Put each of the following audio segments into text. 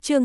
Chương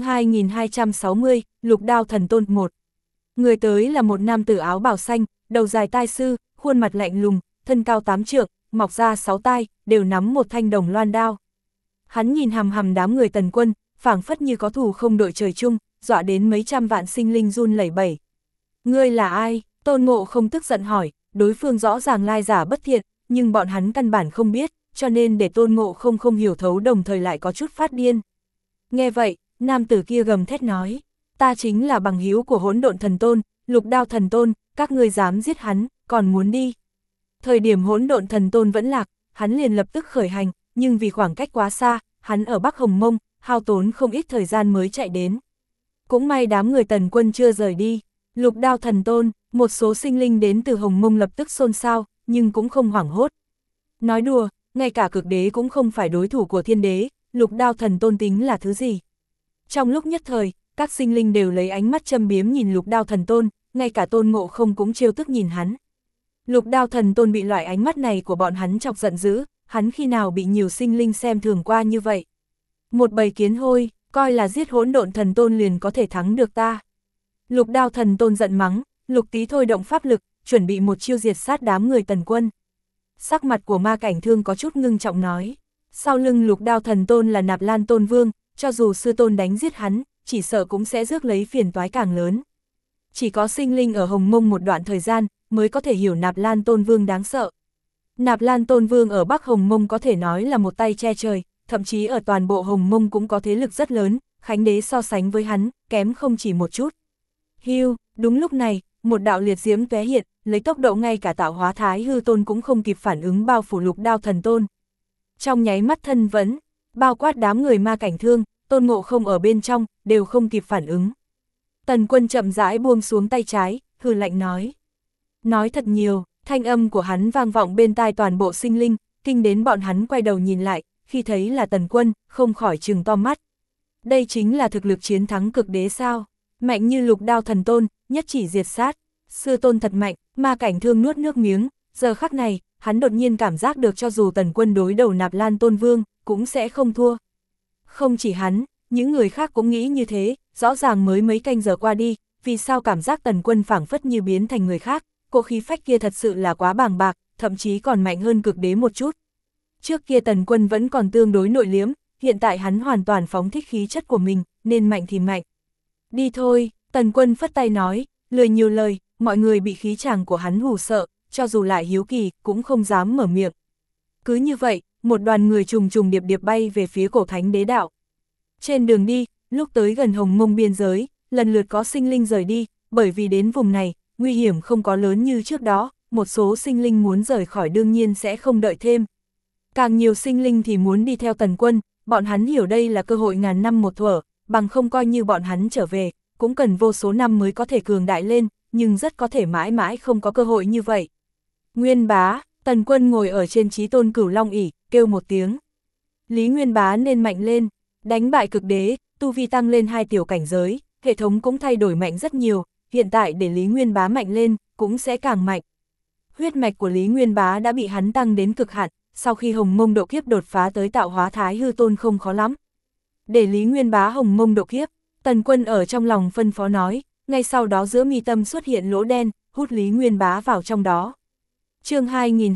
2260, Lục Đao Thần Tôn 1. Người tới là một nam tử áo bào xanh, đầu dài tai sư, khuôn mặt lạnh lùng, thân cao 8 trượng, mọc ra 6 tai, đều nắm một thanh đồng loan đao. Hắn nhìn hằm hằm đám người Tần Quân, phảng phất như có thù không đội trời chung, dọa đến mấy trăm vạn sinh linh run lẩy bẩy. Ngươi là ai? Tôn Ngộ không tức giận hỏi, đối phương rõ ràng lai giả bất thiện, nhưng bọn hắn căn bản không biết, cho nên để Tôn Ngộ không không hiểu thấu, đồng thời lại có chút phát điên. Nghe vậy, nam tử kia gầm thét nói, ta chính là bằng hữu của Hỗn Độn Thần Tôn, Lục Đao Thần Tôn, các ngươi dám giết hắn, còn muốn đi. Thời điểm Hỗn Độn Thần Tôn vẫn lạc, hắn liền lập tức khởi hành, nhưng vì khoảng cách quá xa, hắn ở Bắc Hồng Mông, hao tốn không ít thời gian mới chạy đến. Cũng may đám người Tần Quân chưa rời đi. Lục Đao Thần Tôn, một số sinh linh đến từ Hồng Mông lập tức xôn xao, nhưng cũng không hoảng hốt. Nói đùa, ngay cả cực đế cũng không phải đối thủ của thiên đế, Lục Đao Thần Tôn tính là thứ gì? Trong lúc nhất thời, các sinh linh đều lấy ánh mắt châm biếm nhìn Lục Đao Thần Tôn, ngay cả Tôn Ngộ không cũng trêu tức nhìn hắn. Lục Đao Thần Tôn bị loại ánh mắt này của bọn hắn chọc giận dữ, hắn khi nào bị nhiều sinh linh xem thường qua như vậy? Một bầy kiến hôi, coi là giết Hỗn Độn Thần Tôn liền có thể thắng được ta. Lục Đao Thần Tôn giận mắng, Lục Tý thôi động pháp lực, chuẩn bị một chiêu diệt sát đám người Tần Quân. Sắc mặt của Ma Cảnh Thương có chút ngưng trọng nói, sau lưng Lục Đao Thần Tôn là Nạp Lan Tôn Vương, cho dù sư tôn đánh giết hắn, chỉ sợ cũng sẽ rước lấy phiền toái càng lớn. Chỉ có sinh linh ở Hồng Mông một đoạn thời gian, mới có thể hiểu Nạp Lan Tôn Vương đáng sợ. Nạp Lan Tôn Vương ở Bắc Hồng Mông có thể nói là một tay che trời, thậm chí ở toàn bộ Hồng Mông cũng có thế lực rất lớn, Khánh Đế so sánh với hắn, kém không chỉ một chút. Hiu, đúng lúc này, một đạo liệt diễm tóe hiện, lấy tốc độ ngay cả Tạo Hóa Thái Hư Tôn cũng không kịp phản ứng bao phủ Lục Đao Thần Tôn. Trong nháy mắt thân vẫn, bao quát đám người Ma Cảnh Thương, Tôn Ngộ không ở bên trong, đều không kịp phản ứng. Tần Quân chậm rãi buông xuống tay trái, hừ lạnh nói. Nói thật nhiều, thanh âm của hắn vang vọng bên tai toàn bộ sinh linh, kinh đến bọn hắn quay đầu nhìn lại, khi thấy là Tần Quân, không khỏi trừng to mắt. Đây chính là thực lực chiến thắng cực đế sao? Mạnh như Lục Đao Thần Tôn, nhất chỉ diệt sát. Sư tôn thật mạnh, Ma Cảnh Thương nuốt nước miếng, giờ khắc này, hắn đột nhiên cảm giác được cho dù Tần Quân đối đầu Nạp Lan Tôn Vương, cũng sẽ không thua. Không chỉ hắn, những người khác cũng nghĩ như thế, rõ ràng mới mấy canh giờ qua đi, vì sao cảm giác Tần Quân phảng phất như biến thành người khác, cỗ khí phách kia thật sự là quá bàng bạc, thậm chí còn mạnh hơn cực đế một chút. Trước kia Tần Quân vẫn còn tương đối nội liếm, hiện tại hắn hoàn toàn phóng thích khí chất của mình, nên mạnh thì mạnh. Đi thôi, Tần Quân phất tay nói, lười nhiều lời, mọi người bị khí chàng của hắn hù sợ, cho dù lại hiếu kỳ, cũng không dám mở miệng. Cứ như vậy, một đoàn người trùng trùng điệp điệp bay về phía Cổ Thánh Đế Đạo. Trên đường đi, lúc tới gần Hồng Mông biên giới, lần lượt có sinh linh rời đi, bởi vì đến vùng này, nguy hiểm không có lớn như trước đó, một số sinh linh muốn rời khỏi đương nhiên sẽ không đợi thêm. Càng nhiều sinh linh thì muốn đi theo Tần Quân, bọn hắn hiểu đây là cơ hội ngàn năm một thuở, bằng không coi như bọn hắn trở về, cũng cần vô số năm mới có thể cường đại lên, nhưng rất có thể mãi mãi không có cơ hội như vậy. Nguyên Bá, Tần Quân ngồi ở trên Chí Tôn Cửu Long ỷ, kêu một tiếng. Lý Nguyên Bá nên mạnh lên, đánh bại cực đế, tu vi tăng lên 2 tiểu cảnh giới, hệ thống cũng thay đổi mạnh rất nhiều, hiện tại để Lý Nguyên Bá mạnh lên, cũng sẽ càng mạnh. Huyết mạch của Lý Nguyên Bá đã bị hắn tăng đến cực hạn, sau khi Hồng Mông độ kiếp đột phá tới Tạo Hóa Thái Hư Tôn không khó lắm. Để Lý Nguyên Bá Hồng Mông độ kiếp, Tần Quân ở trong lòng phân phó nói, ngay sau đó giữa mi tâm xuất hiện lỗ đen, hút Lý Nguyên Bá vào trong đó. Chương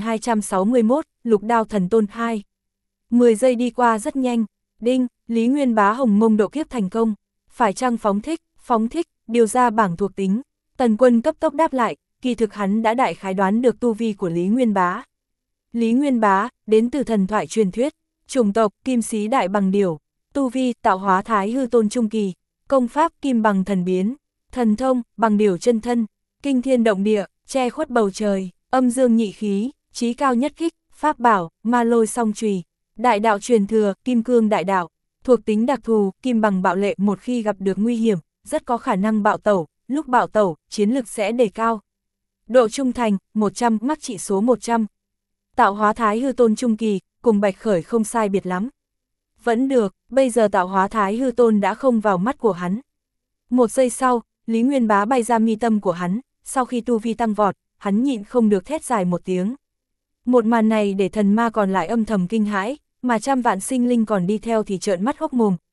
2261, Lục Đao Thần Tôn 2. 10 giây đi qua rất nhanh, đinh, Lý Nguyên Bá Hồng Mông độ kiếp thành công, phải chăng phóng thích, điều ra bảng thuộc tính. Tần Quân cấp tốc đáp lại, kỳ thực hắn đã đại khái đoán được tu vi của Lý Nguyên Bá. Lý Nguyên Bá, đến từ thần thoại truyền thuyết, chủng tộc Kim Sĩ Đại Bằng Điểu, tu vi Tạo Hóa Thái Hư Tôn trung kỳ, công pháp Kim Bằng Thần Biến, thần thông Bằng Điểu Chân Thân, kinh thiên động địa, che khuất bầu trời, âm dương nhị khí, chí cao nhất kích, pháp bảo Ma Lôi Song Chùy, đại đạo truyền thừa Kim Cương Đại Đạo, thuộc tính đặc thù Kim Bằng bạo lệ, một khi gặp được nguy hiểm, rất có khả năng bạo tẩu, lúc bạo tẩu, chiến lực sẽ đề cao. Độ trung thành 100, mắc chỉ số 100. Tạo Hóa Thái Hư Tôn trung kỳ, cùng Bạch Khởi không sai biệt lắm. Vẫn được, bây giờ Tạo Hóa Thái Hư Tôn đã không vào mắt của hắn. Một giây sau, Lý Nguyên Bá bay ra mi tâm của hắn, sau khi tu vi tăng vọt, hắn nhịn không được thét dài một tiếng. Một màn này để thần ma còn lại âm thầm kinh hãi, mà trăm vạn sinh linh còn đi theo thì trợn mắt hốc mồm,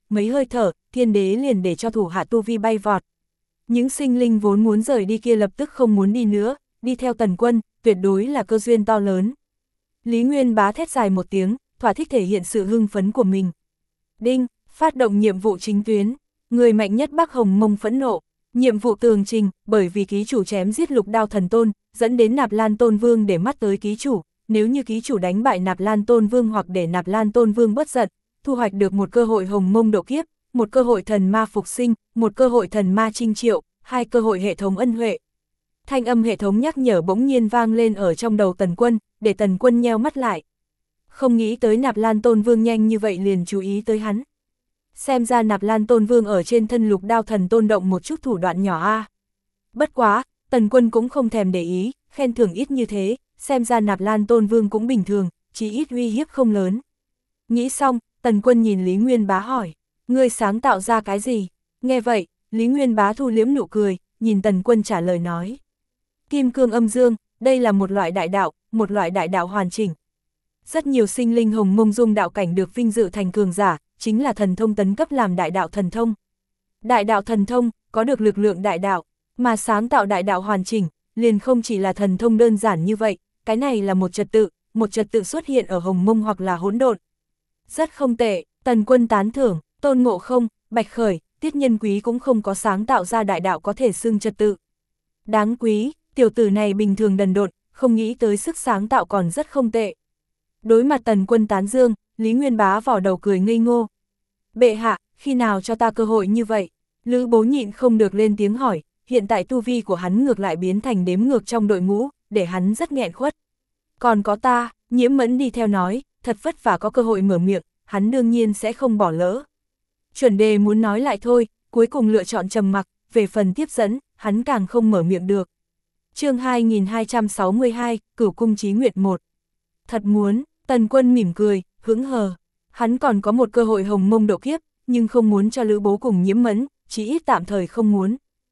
mấy hơi thở, thiên đế liền để cho thủ hạ tu vi bay vọt. Những sinh linh vốn muốn rời đi kia lập tức không muốn đi nữa, đi theo Tần Quân, tuyệt đối là cơ duyên to lớn. Lý Nguyên Bá thét dài một tiếng, thỏa thích thể hiện sự hưng phấn của mình. Đinh, phát động nhiệm vụ chính tuyến, người mạnh nhất Bắc Hồng Mông phẫn nộ. Nhiệm vụ tường trình, bởi vì ký chủ chém giết Lục Đao Thần Tôn, dẫn đến Nạp Lan Tôn Vương để mắt tới ký chủ, nếu như ký chủ đánh bại Nạp Lan Tôn Vương hoặc để Nạp Lan Tôn Vương bất giận, thu hoạch được một cơ hội Hồng Mông độ kiếp, một cơ hội thần ma phục sinh, một cơ hội thần ma trinh triệu, 2 cơ hội hệ thống ân huệ. Thanh âm hệ thống nhắc nhở bỗng nhiên vang lên ở trong đầu Tần Quân, để Tần Quân nheo mắt lại. Không nghĩ tới Nạp Lan Tôn Vương nhanh như vậy liền chú ý tới hắn. Xem ra Nạp Lan Tôn Vương ở trên thân Lục Đao Thần Tôn động một chút thủ đoạn nhỏ a. Bất quá, Tần Quân cũng không thèm để ý, khen thưởng ít như thế, xem ra Nạp Lan Tôn Vương cũng bình thường, chỉ ít uy hiếp không lớn. Nghĩ xong, Tần Quân nhìn Lý Nguyên Bá hỏi, ngươi sáng tạo ra cái gì? Nghe vậy, Lý Nguyên Bá thu liếm nụ cười, nhìn Tần Quân trả lời nói. Kim cương âm dương, đây là một loại đại đạo hoàn chỉnh. Rất nhiều sinh linh Hồng Mông Dung đạo cảnh được vinh dự thành cường giả, chính là thần thông tấn cấp làm đại đạo thần thông. Đại đạo thần thông, có được lực lượng đại đạo, mà sáng tạo đại đạo hoàn chỉnh, liền không chỉ là thần thông đơn giản như vậy, cái này là một trật tự xuất hiện ở Hồng Mông hoặc là hỗn độn. Rất không tệ, Tần Quân tán thưởng, Tôn Ngộ Không, Bạch Khởi, Tiết Nhân Quý cũng không có sáng tạo ra đại đạo có thể xưng trật tự. Đáng quý, tiểu tử này bình thường đần độn, không nghĩ tới sức sáng tạo còn rất không tệ. Đối mặt Tần Quân tán dương, Lý Nguyên Bá vỏ đầu cười ngây ngô. Bệ hạ, khi nào cho ta cơ hội như vậy? Lữ Bố nhịn không được lên tiếng hỏi, hiện tại tu vi của hắn ngược lại biến thành đếm ngược trong đội ngũ, để hắn rất nghẹn khuất. Còn có ta, Nhiễm Mẫn đi theo nói, thật vất vả có cơ hội mở miệng, hắn đương nhiên sẽ không bỏ lỡ. Chuẩn đề muốn nói lại thôi, cuối cùng lựa chọn trầm mặc, về phần tiếp dẫn, hắn càng không mở miệng được. Chương 2262, Cửu Cung Chí Nguyệt 1. Thật muốn, Tần Quân mỉm cười, hững hờ. Hắn còn có một cơ hội Hồng Mông độ kiếp, nhưng không muốn cho Lữ Bố cùng Nhiễm Mẫn, chỉ ít tạm thời không muốn.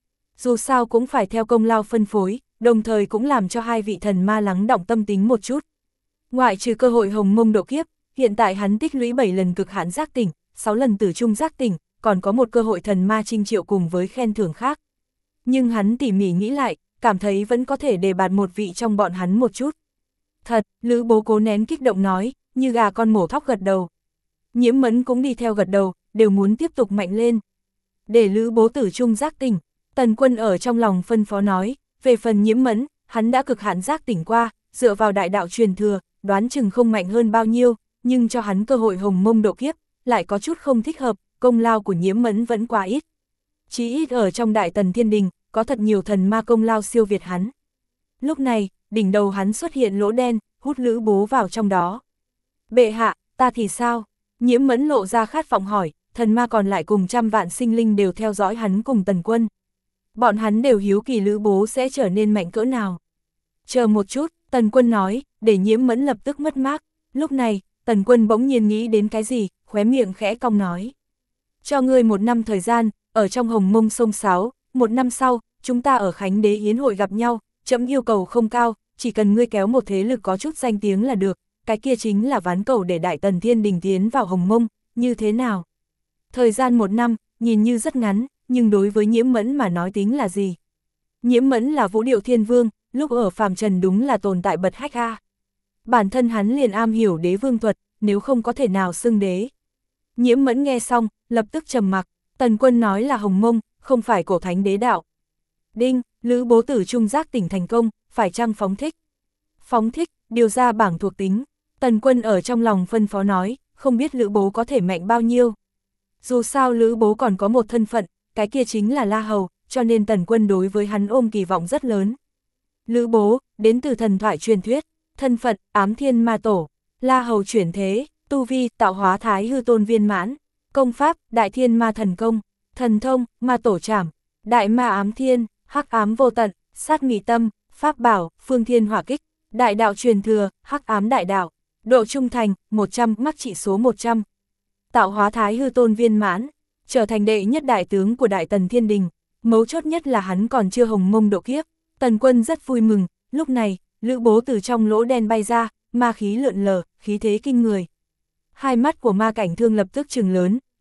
Dù sao cũng phải theo công lao phân phối, đồng thời cũng làm cho 2 vị thần ma lắng đọng tâm tính một chút. Ngoại trừ cơ hội Hồng Mông độ kiếp, hiện tại hắn tích lũy 7 lần cực hạn giác tỉnh, 6 lần tử trung giác tỉnh, còn có một cơ hội thần ma trinh triệu cùng với khen thưởng khác. Nhưng hắn tỉ mỉ nghĩ lại, cảm thấy vẫn có thể đề bạt một vị trong bọn hắn một chút. Thật, Lữ Bố cố nén kích động nói, như gà con mổ thóc gật đầu. Nhiễm Mẫn cũng đi theo gật đầu, đều muốn tiếp tục mạnh lên. Để Lữ Bố tử trung giác tỉnh, Tần Quân ở trong lòng phân phó nói, về phần Nhiễm Mẫn, hắn đã cực hạn giác tỉnh qua, dựa vào đại đạo truyền thừa, đoán chừng không mạnh hơn bao nhiêu, nhưng cho hắn cơ hội Hồng Mông độ kiếp, lại có chút không thích hợp, công lao của Nhiễm Mẫn vẫn quá ít. Chỉ ít ở trong Đại Tần Thiên Đình, có thật nhiều thần ma công lao siêu việt hắn. Lúc này, đỉnh đầu hắn xuất hiện lỗ đen, hút Lữ Bố vào trong đó. Bệ hạ, ta thì sao? Nhiễm Mẫn lộ ra khát vọng hỏi, thần ma còn lại cùng trăm vạn sinh linh đều theo dõi hắn cùng Tần Quân. Bọn hắn đều hiếu kỳ Lữ Bố sẽ trở nên mạnh cỡ nào. Chờ một chút, Tần Quân nói, để Nhiễm Mẫn lập tức mất mát. Lúc này, Tần Quân bỗng nhiên nghĩ đến cái gì, khóe miệng khẽ cong nói. Cho ngươi 1 năm thời gian, ở trong Hồng Mông sông Sáo, 1 năm sau, chúng ta ở Khánh Đế Yến hội gặp nhau, chấm yêu cầu không cao, chỉ cần ngươi kéo một thế lực có chút danh tiếng là được, cái kia chính là ván cầu để Đại Tần Thiên Đình tiến vào Hồng Mông, như thế nào? Thời gian 1 năm, nhìn như rất ngắn, nhưng đối với Nhiễm Mẫn mà nói tính là gì? Nhiễm Mẫn là Vũ Điệu Thiên Vương, lúc ở phàm trần đúng là tồn tại bật hách a. Bản thân hắn liền am hiểu đế vương thuật, nếu không có thể nào xưng đế. Nhiễm Mẫn nghe xong, lập tức trầm mặc, Tần Quân nói là Hồng Mông, không phải cổ thánh đế đạo. Đinh, Lữ Bố tử trung giác tỉnh thành công, phải chăng phóng thích? Phóng thích, điều ra bảng thuộc tính. Tần Quân ở trong lòng phân phó nói, không biết Lữ Bố có thể mạnh bao nhiêu. Dù sao Lữ Bố còn có một thân phận, cái kia chính là La Hầu, cho nên Tần Quân đối với hắn ôm kỳ vọng rất lớn. Lữ Bố, đến từ thần thoại truyền thuyết, thân phận, Ám Thiên Ma Tổ, La Hầu chuyển thế, tu vi, tạo hóa Thái Hư Tôn viên mãn, công pháp, Đại Thiên Ma Thần Công, thần thông, Ma Tổ Trảm, Đại Ma Ám Thiên, Hắc Ám Vô Tận, Sát Nghị Tâm, Pháp Bảo, Phương Thiên Hỏa Kích, Đại Đạo Truyền Thừa, Hắc Ám Đại Đạo, độ trung thành, 100, mắc trị số 100. Tạo hóa Thái Hư Tôn viên mãn, trở thành đệ nhất đại tướng của Đại Tần Thiên Đình, mấu chốt nhất là hắn còn chưa Hồng Mông độ kiếp. Tần Quân rất vui mừng, lúc này, Lữ Bố từ trong lỗ đen bay ra, ma khí lượn lờ, khí thế kinh người. Hai mắt của Ma Cảnh Thương lập tức trừng lớn,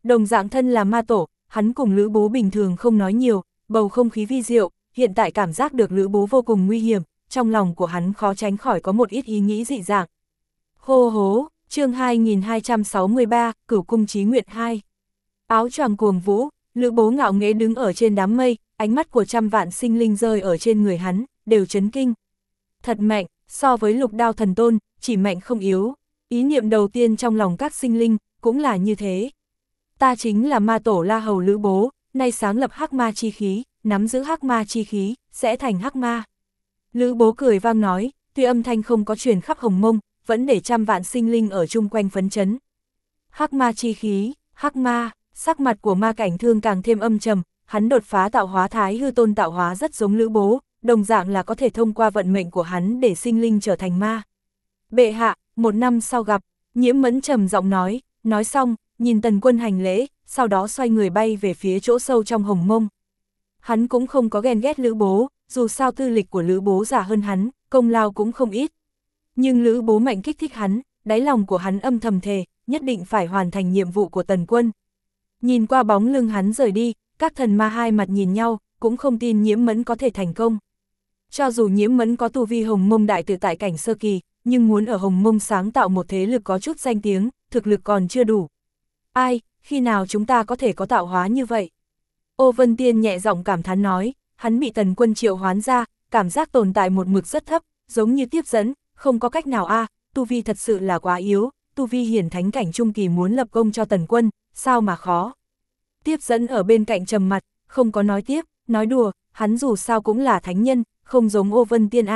Đồng dạng thân là ma tổ, hắn cùng Lữ Bố bình thường không nói nhiều, bầu không khí vi diệu, hiện tại cảm giác được Lữ Bố vô cùng nguy hiểm, trong lòng của hắn khó tránh khỏi có một ít ý nghĩ dị dạng. Hô hố, chương 2263, Cửu cung chí nguyện 2. Áo choàng cuồng vũ, Lữ Bố ngạo nghễ đứng ở trên đám mây, ánh mắt của trăm vạn sinh linh rơi ở trên người hắn, đều chấn kinh. Thật mạnh, so với Lục Đao Thần Tôn, chỉ mạnh không yếu. Ý niệm đầu tiên trong lòng các sinh linh, cũng là như thế. Ta chính là ma tổ La Hầu Lữ Bố, nay sáng lập hắc ma chi khí, nắm giữ hắc ma chi khí, sẽ thành hắc ma. Lữ Bố cười vang nói, tuy âm thanh không có truyền khắp Hồng Mông, vẫn để trăm vạn sinh linh ở chung quanh phấn chấn. Hắc ma chi khí, hắc ma, sắc mặt của Ma Cảnh Thương càng thêm âm trầm, hắn đột phá tạo hóa Thái Hư Tôn tạo hóa rất giống Lữ Bố, đồng dạng là có thể thông qua vận mệnh của hắn để sinh linh trở thành ma. Bệ hạ, 1 năm sau gặp, Nhiễm Mẫn trầm giọng nói xong, nhìn Tần Quân hành lễ, sau đó xoay người bay về phía chỗ sâu trong Hồng Mông. Hắn cũng không có ghen ghét Lữ Bố, dù sao tư lịch của Lữ Bố già hơn hắn, công lao cũng không ít. Nhưng Lữ Bố mạnh kích thích hắn, đáy lòng của hắn âm thầm thề, nhất định phải hoàn thành nhiệm vụ của Tần Quân. Nhìn qua bóng lưng hắn rời đi, các thần ma hai mặt nhìn nhau, cũng không tin Nhiễm Mẫn có thể thành công. Cho dù Nhiễm Mẫn có tu vi Hồng Mông đại tự tại cảnh sơ kỳ, nhưng muốn ở Hồng Mông sáng tạo một thế lực có chút danh tiếng, thực lực còn chưa đủ. Ai, khi nào chúng ta có thể có tạo hóa như vậy? Ô Vân Tiên nhẹ giọng cảm thán nói, hắn bị Tần Quân triệu hoán ra, cảm giác tồn tại một mực rất thấp, giống như tiếp dẫn, không có cách nào tu vi thật sự là quá yếu, tu vi hiển thánh cảnh trung kỳ muốn lập công cho Tần Quân, sao mà khó. Tiếp dẫn ở bên cạnh trầm mặt, không có nói tiếp, nói đùa, hắn dù sao cũng là thánh nhân, không giống Ô Vân Tiên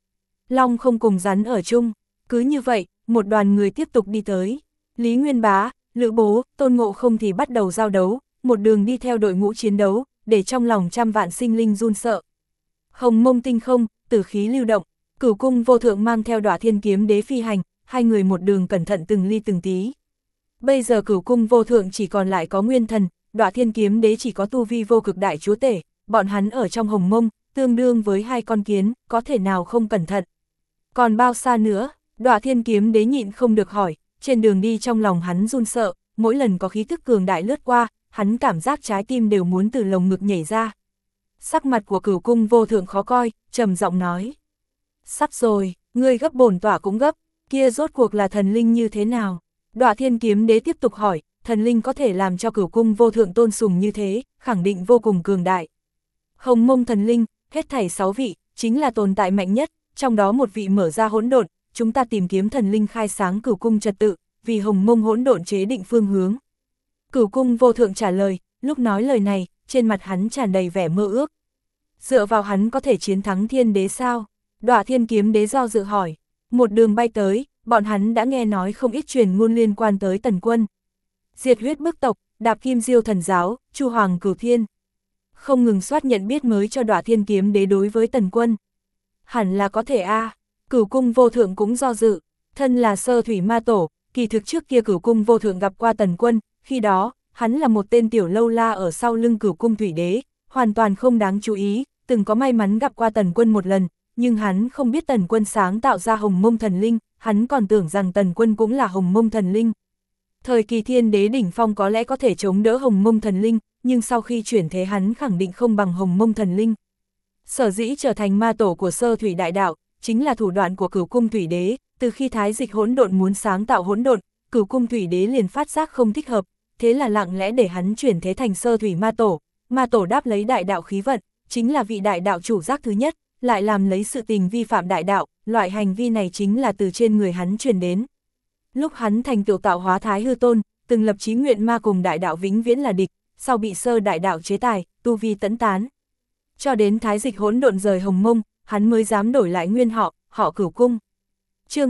Long không cùng rắn ở chung, cứ như vậy, một đoàn người tiếp tục đi tới. Lý Nguyên Bá, Lữ Bố, Tôn Ngộ Không thì bắt đầu giao đấu, một đường đi theo đội ngũ chiến đấu, để trong lòng trăm vạn sinh linh run sợ. Hồng Mông tinh không, tử khí lưu động, Cửu cung vô thượng mang theo Đọa Thiên Kiếm Đế phi hành, hai người một đường cẩn thận từng ly từng tí. Bây giờ Cửu cung vô thượng chỉ còn lại có nguyên thần, Đọa Thiên Kiếm Đế chỉ có tu vi vô cực đại chúa tể, bọn hắn ở trong Hồng Mông, tương đương với hai con kiến, có thể nào không cẩn thận. Còn bao xa nữa, Đọa Thiên Kiếm Đế nhịn không được hỏi, trên đường đi trong lòng hắn run sợ, mỗi lần có khí thức cường đại lướt qua, hắn cảm giác trái tim đều muốn từ lồng ngực nhảy ra. Sắc mặt của Cửu cung vô thượng khó coi, trầm giọng nói. Sắp rồi, ngươi gấp bổn tỏa cũng gấp, kia rốt cuộc là thần linh như thế nào? Đọa Thiên Kiếm Đế tiếp tục hỏi, thần linh có thể làm cho Cửu cung vô thượng tôn sùng như thế, khẳng định vô cùng cường đại. Hồng Mông thần linh, hết thảy 6 vị, chính là tồn tại mạnh nhất, trong đó một vị mở ra hỗn độn, chúng ta tìm kiếm thần linh khai sáng Cửu cung trật tự, vì Hồng Mông hỗn độn chế định phương hướng. Cửu cung vô thượng trả lời, lúc nói lời này, trên mặt hắn tràn đầy vẻ mơ ước. Dựa vào hắn có thể chiến thắng Thiên Đế sao? Đọa Thiên Kiếm Đế do dự hỏi. Một đường bay tới, bọn hắn đã nghe nói không ít truyền ngôn liên quan tới Tần Quân. Diệt huyết bức tộc, đạp kim diêu thần giáo, Chu Hoàng Cửu Thiên. Không ngừng soát nhận biết mới cho Đọa Thiên Kiếm Đế đối với Tần Quân. Hẳn là có thể Cửu cung vô thượng cũng do dự, thân là sơ thủy ma tổ, kỳ thực trước kia Cửu cung vô thượng gặp qua Tần Quân, khi đó, hắn là một tên tiểu lâu la ở sau lưng Cửu cung thủy đế, hoàn toàn không đáng chú ý, từng có may mắn gặp qua Tần Quân một lần, nhưng hắn không biết Tần Quân sáng tạo ra Hồng Mông thần linh, hắn còn tưởng rằng Tần Quân cũng là Hồng Mông thần linh. Thời kỳ Thiên Đế đỉnh phong có lẽ có thể chống đỡ Hồng Mông thần linh, nhưng sau khi chuyển thế hắn khẳng định không bằng Hồng Mông thần linh. Sở dĩ trở thành ma tổ của sơ thủy đại đạo, chính là thủ đoạn của Cửu cung thủy đế, từ khi Thái Dịch hỗn độn muốn sáng tạo hỗn độn, Cửu cung thủy đế liền phát giác không thích hợp, thế là lặng lẽ để hắn chuyển thế thành sơ thủy ma tổ đáp lấy đại đạo khí vận, chính là vị đại đạo chủ giác thứ nhất, lại làm lấy sự tình vi phạm đại đạo, loại hành vi này chính là từ trên người hắn truyền đến. Lúc hắn thành tựu tạo hóa Thái Hư Tôn, từng lập chí nguyện ma cùng đại đạo vĩnh viễn là địch, sau bị sơ đại đạo chế tài, tu vi tẫn tán. Cho đến Thái Dịch hỗn độn rời Hồng Mông, hắn mới dám đổi lại nguyên họ Cửu cung. Chương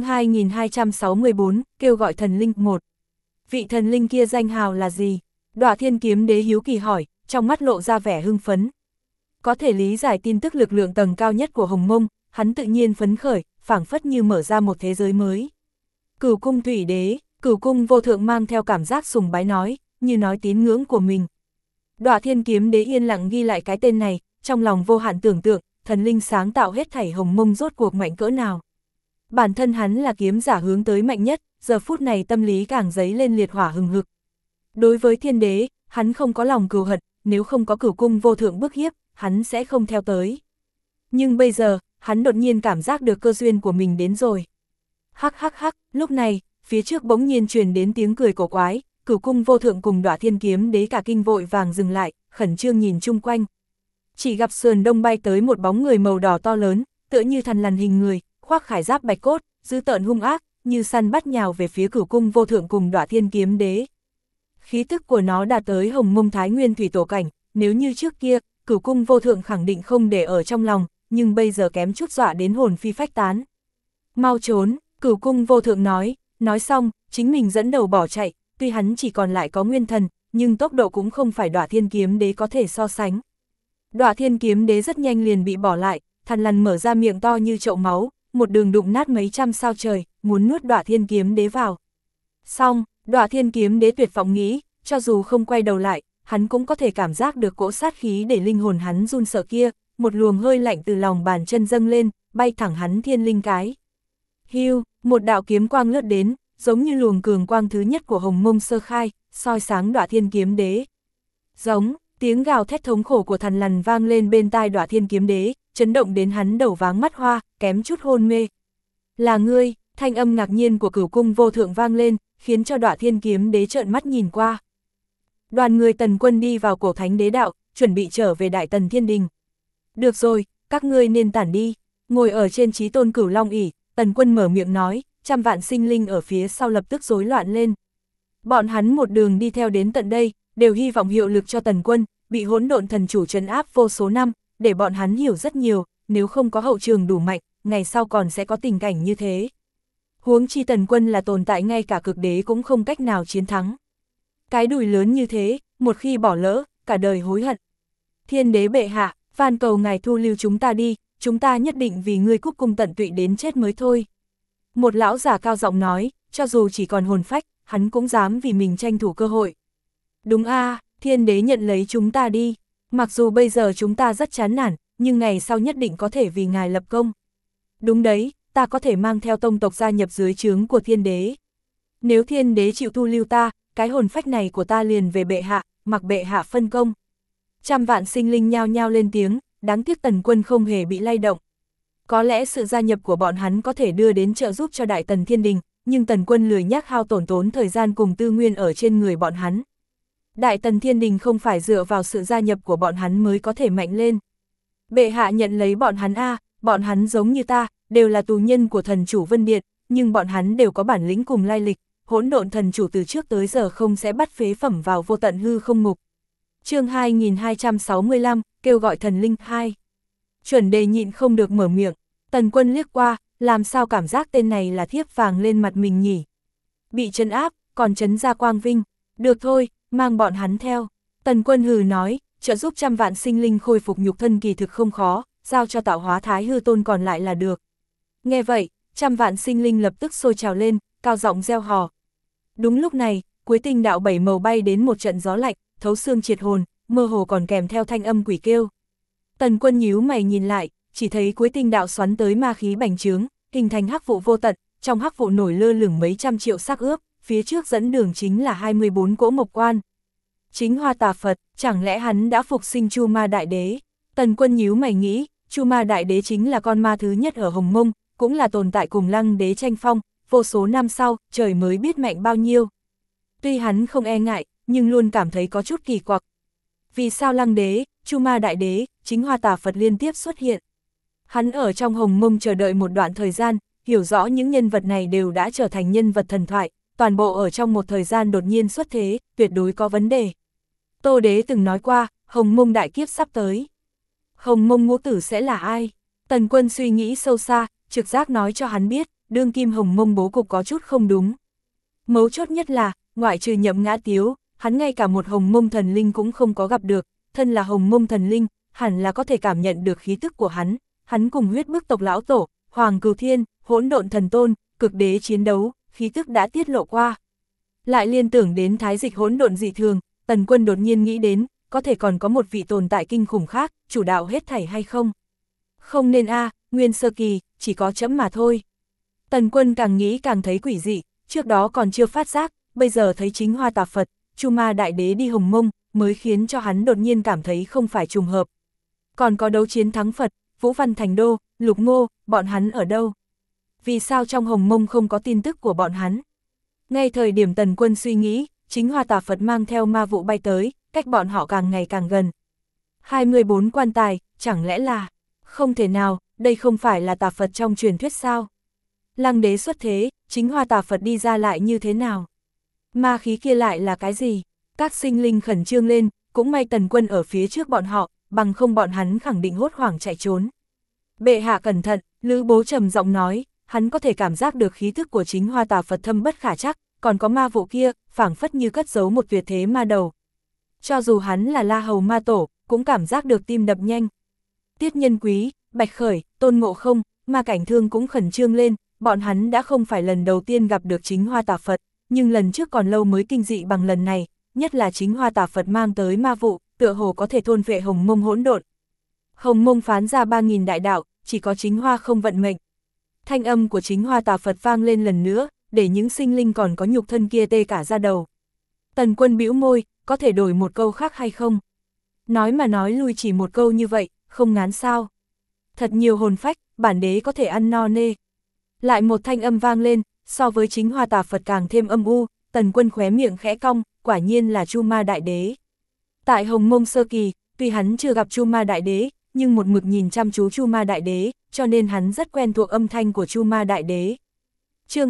2264, kêu gọi thần linh 1. Vị thần linh kia danh hào là gì? Đọa Thiên Kiếm Đế hiếu kỳ hỏi, trong mắt lộ ra vẻ hưng phấn. Có thể lý giải tin tức lực lượng tầng cao nhất của Hồng Mông, hắn tự nhiên phấn khởi, phảng phất như mở ra một thế giới mới. Cửu cung thủy đế, Cửu cung vô thượng mang theo cảm giác sùng bái nói, như nói tín ngưỡng của mình. Đọa Thiên Kiếm Đế yên lặng ghi lại cái tên này, trong lòng vô hạn tưởng tượng, thần linh sáng tạo hết thảy Hồng Mông rốt cuộc mạnh cỡ nào. Bản thân hắn là kiếm giả hướng tới mạnh nhất, giờ phút này tâm lý càng dấy lên liệt hỏa hừng hực. Đối với thiên đế, hắn không có lòng cừu hận, nếu không có Cửu Cung Vô Thượng bức hiếp, hắn sẽ không theo tới. Nhưng bây giờ, hắn đột nhiên cảm giác được cơ duyên của mình đến rồi. Hắc hắc hắc, lúc này, phía trước bỗng nhiên truyền đến tiếng cười cổ quái, Cửu Cung Vô Thượng cùng Đọa Thiên Kiếm Đế cả kinh vội vàng dừng lại, khẩn trương nhìn chung quanh. Chỉ gặp sườn đông bay tới một bóng người màu đỏ to lớn, tựa như thằn lằn hình người, khoác khải giáp bạch cốt, dữ tợn hung ác, như săn bắt nhào về phía Cửu Cung Vô Thượng cùng Đọa Thiên Kiếm Đế. Khí tức của nó đạt tới Hồng Mông Thái Nguyên thủy tổ cảnh, nếu như trước kia, Cửu Cung Vô Thượng khẳng định không để ở trong lòng, nhưng bây giờ kém chút dọa đến hồn phi phách tán. Mau trốn, Cửu Cung Vô Thượng nói xong, chính mình dẫn đầu bỏ chạy, tuy hắn chỉ còn lại có nguyên thần, nhưng tốc độ cũng không phải Đọa Thiên Kiếm Đế có thể so sánh. Đọa Thiên Kiếm Đế rất nhanh liền bị bỏ lại, thằn lằn mở ra miệng to như chậu máu, một đường đụng nát mấy trăm sao trời, muốn nuốt Đọa Thiên Kiếm Đế vào. Xong, Đọa Thiên Kiếm Đế tuyệt vọng nghĩ, cho dù không quay đầu lại, hắn cũng có thể cảm giác được cỗ sát khí để linh hồn hắn run sợ kia, một luồng hơi lạnh từ lòng bàn chân dâng lên, bay thẳng hắn thiên linh cái. Hưu, một đạo kiếm quang lướt đến, giống như luồng cường quang thứ nhất của Hồng Mông sơ khai, soi sáng Đọa Thiên Kiếm Đế. Giống, tiếng gào thét thống khổ của thằn lằn vang lên bên tai Đọa Thiên Kiếm Đế, chấn động đến hắn đầu váng mắt hoa, kém chút hôn mê. Là ngươi, thanh âm ngạc nhiên của Cửu Cung Vô Thượng vang lên, khiến cho Đọa Thiên Kiếm Đế trợn mắt nhìn qua. Đoàn người Tần Quân đi vào Cổ Thánh Đế đạo, chuẩn bị trở về Đại Tần Thiên Đình. Được rồi, các ngươi nên tản đi. Ngồi ở trên Chí Tôn Cửu Long ỷ, Tần Quân mở miệng nói, trăm vạn sinh linh ở phía sau lập tức rối loạn lên. Bọn hắn một đường đi theo đến tận đây, đều hy vọng hiệu lực cho Tần Quân, bị hỗn độn thần chủ trấn áp vô số năm, để bọn hắn hiểu rất nhiều, nếu không có hậu trường đủ mạnh, ngày sau còn sẽ có tình cảnh như thế. Huống chi Tần Quân là tồn tại ngay cả cực đế cũng không cách nào chiến thắng. Cái đùi lớn như thế, một khi bỏ lỡ, cả đời hối hận. Thiên đế bệ hạ, van cầu ngài thu lưu chúng ta đi, chúng ta nhất định vì ngươi cúc cung tận tụy đến chết mới thôi. Một lão giả cao giọng nói, cho dù chỉ còn hồn phách, hắn cũng dám vì mình tranh thủ cơ hội. Đúng a, thiên đế nhận lấy chúng ta đi, mặc dù bây giờ chúng ta rất chán nản, nhưng ngày sau nhất định có thể vì ngài lập công. Đúng đấy, ta có thể mang theo tông tộc gia nhập dưới trướng của thiên đế. Nếu thiên đế chịu thu lưu ta, cái hồn phách này của ta liền về bệ hạ, mặc bệ hạ phân công. Trăm vạn sinh linh nhao nhao lên tiếng, đáng tiếc Tần Quân không hề bị lay động. Có lẽ sự gia nhập của bọn hắn có thể đưa đến trợ giúp cho Đại Tần Thiên Đình, nhưng Tần Quân lười nhác hao tổn thời gian cùng tư nguyên ở trên người bọn hắn. Đại Tần Thiên Đình không phải dựa vào sự gia nhập của bọn hắn mới có thể mạnh lên. Bệ hạ nhận lấy bọn hắn bọn hắn giống như ta, đều là tù nhân của thần chủ Vân Điện, nhưng bọn hắn đều có bản lĩnh cùng lai lịch, hỗn độn thần chủ từ trước tới giờ không sẽ bắt phế phẩm vào vô tận hư không ngục. Chương 2265, kêu gọi thần linh 2. Chuẩn đề nhịn không được mở miệng, Tần Quân liếc qua, làm sao cảm giác tên này là thiếp vàng lên mặt mình nhỉ? Bị trấn áp, còn trấn ra quang vinh, được thôi, mang bọn hắn theo. Tần Quân hừ nói, trợ giúp trăm vạn sinh linh khôi phục nhục thân kỳ thực không khó, giao cho tạo hóa Thái Hư Tôn còn lại là được. Nghe vậy, trăm vạn sinh linh lập tức sôi trào lên, cao giọng reo hò. Đúng lúc này, Cuối Tinh đạo bảy màu bay đến một trận gió lạnh, thấu xương triệt hồn, mơ hồ còn kèm theo thanh âm quỷ kêu. Tần Quân nhíu mày nhìn lại, chỉ thấy Cuối Tinh đạo xoắn tới ma khí bành trướng, hình thành hắc vụ vô tận, trong hắc vụ nổi lơ lửng mấy trăm triệu xác ướp, phía trước dẫn đường chính là 24 cỗ mộc quan. Chính Hoa Tà Phật, chẳng lẽ hắn đã phục sinh Chu Ma Đại Đế? Tần Quân nhíu mày nghĩ, Chu Ma Đại Đế chính là con ma thứ nhất ở Hồng Mông, cũng là tồn tại cùng Lăng Đế tranh phong, vô số năm sau, trời mới biết mạnh bao nhiêu. Tuy hắn không e ngại, nhưng luôn cảm thấy có chút kỳ quặc. Vì sao Lăng Đế, Chu Ma Đại Đế, chính Hoa Tà Phật liên tiếp xuất hiện? Hắn ở trong Hồng Mông chờ đợi một đoạn thời gian, hiểu rõ những nhân vật này đều đã trở thành nhân vật thần thoại, toàn bộ ở trong một thời gian đột nhiên xuất thế, tuyệt đối có vấn đề. Tô Đế từng nói qua, Hồng Mông đại kiếp sắp tới. Hồng Mông ngũ tử sẽ là ai? Tần Quân suy nghĩ sâu xa, trực giác nói cho hắn biết, đương kim Hồng Mông bố cục có chút không đúng. Mấu chốt nhất là, ngoại trừ Nhậm Ngã Tiếu, hắn ngay cả một Hồng Mông thần linh cũng không có gặp được, thân là Hồng Mông thần linh, hẳn là có thể cảm nhận được khí tức của hắn cùng huyết bức tộc lão tổ, Hoàng Cửu Thiên, hỗn độn thần tôn, cực đế chiến đấu, khí tức đã tiết lộ qua. Lại liên tưởng đến thái dịch hỗn độn dị thường, Tần Quân đột nhiên nghĩ đến, có thể còn có một vị tồn tại kinh khủng khác, chủ đạo hết thảy hay không? Không nên nguyên sơ kỳ, chỉ có chấm mà thôi. Tần Quân càng nghĩ càng thấy quỷ dị, trước đó còn chưa phát giác, bây giờ thấy chính Hoa Tà Phật, Chu Ma Đại Đế đi Hồng Mông, mới khiến cho hắn đột nhiên cảm thấy không phải trùng hợp. Còn có đấu chiến thắng Phật, Vũ Văn Thành Đô, Lục Ngô, bọn hắn ở đâu? Vì sao trong Hồng Mông không có tin tức của bọn hắn? Ngay thời điểm Tần Quân suy nghĩ, chính Hoa Tà Phật mang theo ma vụ bay tới, cách bọn họ càng ngày càng gần. 24 quan tài, chẳng lẽ là... Không thể nào, đây không phải là Tà Phật trong truyền thuyết sao? Lăng Đế xuất thế, chính Hoa Tà Phật đi ra lại như thế nào? Ma khí kia lại là cái gì? Các sinh linh khẩn trương lên, cũng may Tần Quân ở phía trước bọn họ, bằng không bọn hắn khẳng định hốt hoảng chạy trốn. Bệ hạ cẩn thận, Lữ Bố trầm giọng nói, hắn có thể cảm giác được khí thức của chính Hoa Tà Phật thâm bất khả trắc, còn có ma vụ kia, phảng phất như cất giấu một tuyệt thế ma đầu. Cho dù hắn là La Hầu ma tổ, cũng cảm giác được tim đập nhanh. Tiết Nhân Quý, Bạch Khởi, Tôn Ngộ Không, Ma Cảnh Thương cũng khẩn trương lên, bọn hắn đã không phải lần đầu tiên gặp được chính Hoa Tà Phật, nhưng lần trước còn lâu mới kinh dị bằng lần này, nhất là chính Hoa Tà Phật mang tới ma vụ, tựa hồ có thể thôn phệ Hồng Mông hỗn độn. Hồng Mông phán ra 3000 đại đạo, chỉ có chính Hoa không vận mệnh. Thanh âm của chính Hoa Tà Phật vang lên lần nữa, để những sinh linh còn có nhục thân kia tê cả da đầu. Tần Quân bĩu môi, có thể đổi một câu khác hay không? Nói mà nói lui chỉ một câu như vậy, không ngán sao? Thật nhiều hồn phách, bản đế có thể ăn no nê. Lại một thanh âm vang lên, so với chính Hoa Tà Phật càng thêm âm u, Tần Quân khóe miệng khẽ cong, quả nhiên là Chu Ma Đại Đế. Tại Hồng Mông sơ kỳ, tuy hắn chưa gặp Chu Ma Đại Đế, nhưng một mực nhìn chăm chú Chu Ma Đại Đế, cho nên hắn rất quen thuộc âm thanh của Chu Ma Đại Đế. Chương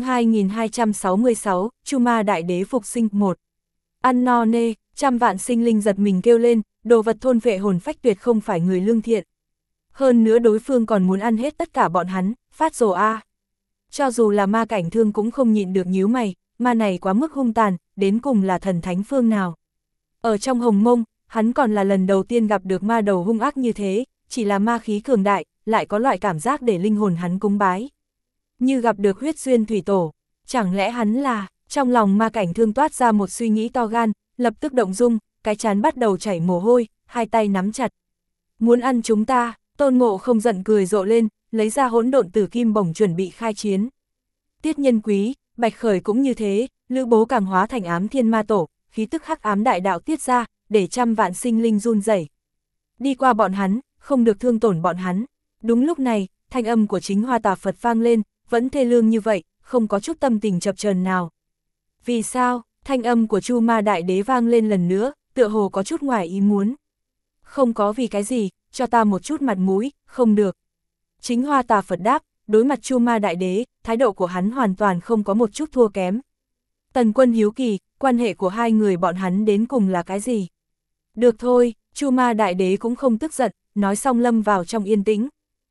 2266, Chu Ma Đại Đế phục sinh 1. Ăn no nê, trăm vạn sinh linh giật mình kêu lên, đồ vật thôn phệ hồn phách tuyệt không phải người lương thiện. Hơn nữa đối phương còn muốn ăn hết tất cả bọn hắn, phát rồ a. Cho dù là Ma Cảnh Thương cũng không nhịn được nhíu mày, ma này quá mức hung tàn, đến cùng là thần thánh phương nào. Ở trong Hồng Mông, hắn còn là lần đầu tiên gặp được ma đầu hung ác như thế, chỉ là ma khí cường đại, lại có loại cảm giác để linh hồn hắn cúng bái. Như gặp được huyết duyên thủy tổ, chẳng lẽ hắn là... Trong lòng Ma Cảnh Thương toát ra một suy nghĩ to gan, lập tức động dung, cái trán bắt đầu chảy mồ hôi, hai tay nắm chặt. Muốn ăn chúng ta, Tôn Ngộ Không giận cười rộ lên, lấy ra hỗn độn tử kim bổng chuẩn bị khai chiến. Tiết Nhân Quý, Bạch Khởi cũng như thế, Lữ Bố càng hóa thành ám thiên ma tổ, khí tức hắc ám đại đạo tiết ra, để trăm vạn sinh linh run rẩy. Đi qua bọn hắn, không được thương tổn bọn hắn. Đúng lúc này, thanh âm của chính Hoa Tà Phật vang lên, vẫn thê lương như vậy, không có chút tâm tình chập chờn nào. Vì sao? Thanh âm của Chu Ma Đại Đế vang lên lần nữa, tựa hồ có chút ngoài ý muốn. Không có vì cái gì, cho ta một chút mặt mũi, không được. Chính Hoa Tà Phật đáp, đối mặt Chu Ma Đại Đế, thái độ của hắn hoàn toàn không có một chút thua kém. Tần Quân hiếu kỳ, quan hệ của hai người bọn hắn đến cùng là cái gì? Được thôi, Chu Ma Đại Đế cũng không tức giận, nói xong lâm vào trong yên tĩnh.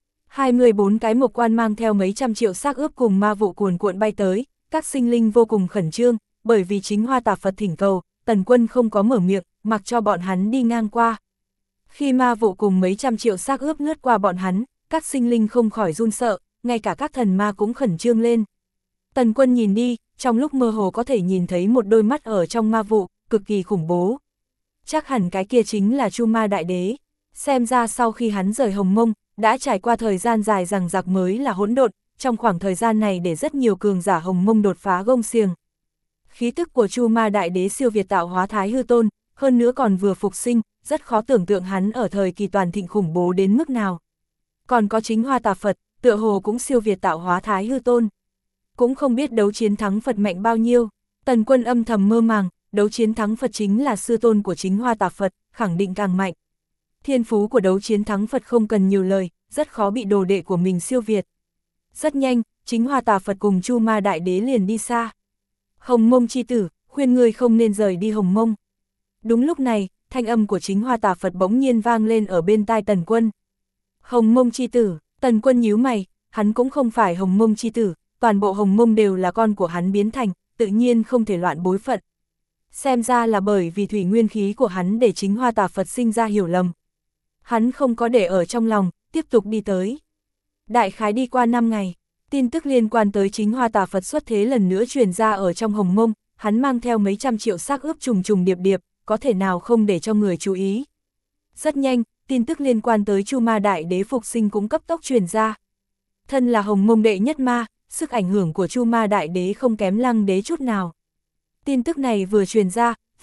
24 cái mộc quan mang theo mấy trăm triệu xác ướp cùng ma vụ cuồn cuộn bay tới, các sinh linh vô cùng khẩn trương, bởi vì chính Hoa Tà Phật thỉnh cầu, Tần Quân không có mở miệng, mặc cho bọn hắn đi ngang qua. Khi ma vụ cùng mấy trăm triệu xác ướp lướt qua bọn hắn, các sinh linh không khỏi run sợ, ngay cả các thần ma cũng khẩn trương lên. Tần Quân nhìn đi, trong lúc mơ hồ có thể nhìn thấy một đôi mắt ở trong ma vụ, cực kỳ khủng bố. Chắc hẳn cái kia chính là Chu Ma Đại Đế. Xem ra sau khi hắn rời Hồng Mông, đã trải qua thời gian dài rằng giặc mới là hỗn độn, trong khoảng thời gian này để rất nhiều cường giả Hồng Mông đột phá gông xiềng. Khí tức của Chu Ma Đại Đế siêu việt tạo hóa Thái Hư Tôn, hơn nữa còn vừa phục sinh, rất khó tưởng tượng hắn ở thời kỳ toàn thịnh khủng bố đến mức nào. Còn có chính Hoa Tà Phật, tựa hồ cũng siêu việt tạo hóa Thái Hư Tôn. Cũng không biết đấu chiến thắng Phật mạnh bao nhiêu, Tần Quân âm thầm mơ màng, đấu chiến thắng Phật chính là sư tôn của chính Hoa Tà Phật, khẳng định càng mạnh. Thiên phú của đấu chiến thắng Phật không cần nhiều lời, rất khó bị đồ đệ của mình siêu việt. Rất nhanh, chính Hoa Tà Phật cùng Chu Ma Đại Đế liền đi xa. Hồng Mông chi tử, khuyên ngươi không nên rời đi Hồng Mông. Đúng lúc này, thanh âm của chính Hoa Tà Phật bỗng nhiên vang lên ở bên tai Tần Quân. Hồng Mông chi tử, Tần Quân nhíu mày, hắn cũng không phải Hồng Mông chi tử, toàn bộ Hồng Mông đều là con của hắn biến thành, tự nhiên không thể loạn bối phận. Xem ra là bởi vì thủy nguyên khí của hắn để chính Hoa Tà Phật sinh ra hiểu lầm. Hắn không có để ở trong lòng, tiếp tục đi tới. Đại khái đi qua 5 ngày, tin tức liên quan tới chính Hoa Tà Phật xuất thế lần nữa truyền ra ở trong Hồng Mông, hắn mang theo mấy trăm triệu xác ướp trùng trùng điệp điệp, có thể nào không để cho người chú ý. Rất nhanh, tin tức liên quan tới Chu Ma Đại Đế phục sinh cũng cấp tốc truyền ra. Thân là Hồng Mông đệ nhất ma, sức ảnh hưởng của Chu Ma Đại Đế không kém Lăng Đế chút nào. Tin tức này vừa truyền ra,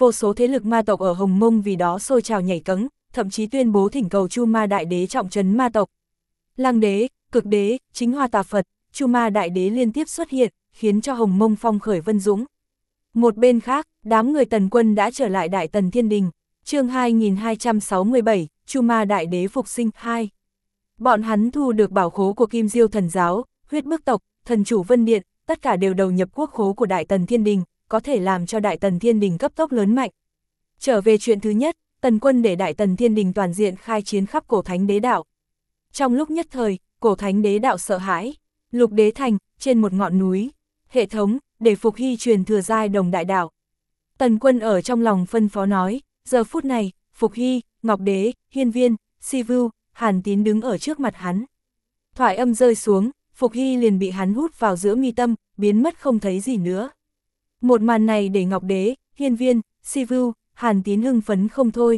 vô số thế lực ma tộc ở Hồng Mông vì đó sôi trào nhảy cẫng, thậm chí tuyên bố thỉnh cầu Chu Ma Đại Đế trọng trấn ma tộc. Lăng Đế, Cực Đế, Chính Hoa Tà Phật, Chu Ma Đại Đế liên tiếp xuất hiện, khiến cho Hồng Mông phong khởi vân dũng. Một bên khác, đám người Tần Quân đã trở lại Đại Tần Thiên Đình, chương 2267, Chu Ma Đại Đế phục sinh 2. Bọn hắn thu được bảo khố của Kim Diêu Thần Giáo, Huyết Bức Tộc, Thần Chủ Vân Điện, tất cả đều đầu nhập quốc khố của Đại Tần Thiên Đình, có thể làm cho Đại Tần Thiên Đình cấp tốc lớn mạnh. Trở về chuyện thứ nhất, Tần Quân để Đại Tần Thiên Đình toàn diện khai chiến khắp Cổ Thánh Đế Đạo. Trong lúc nhất thời, Cổ Thánh Đế Đạo sợ hãi, Lục Đế Thành, trên một ngọn núi, hệ thống, để Phục Hy truyền thừa giai đồng đại đạo. Tần Quân ở trong lòng phân phó nói, giờ phút này, Phục Hy, Ngọc Đế, Hiên Viên, Si Vưu, Hàn Tín đứng ở trước mặt hắn. Thoại âm rơi xuống, Phục Hy liền bị hắn hút vào giữa mi tâm, biến mất không thấy gì nữa. Một màn này để Ngọc Đế, Hiên Viên, Si Vưu, Hàn Tín hưng phấn không thôi.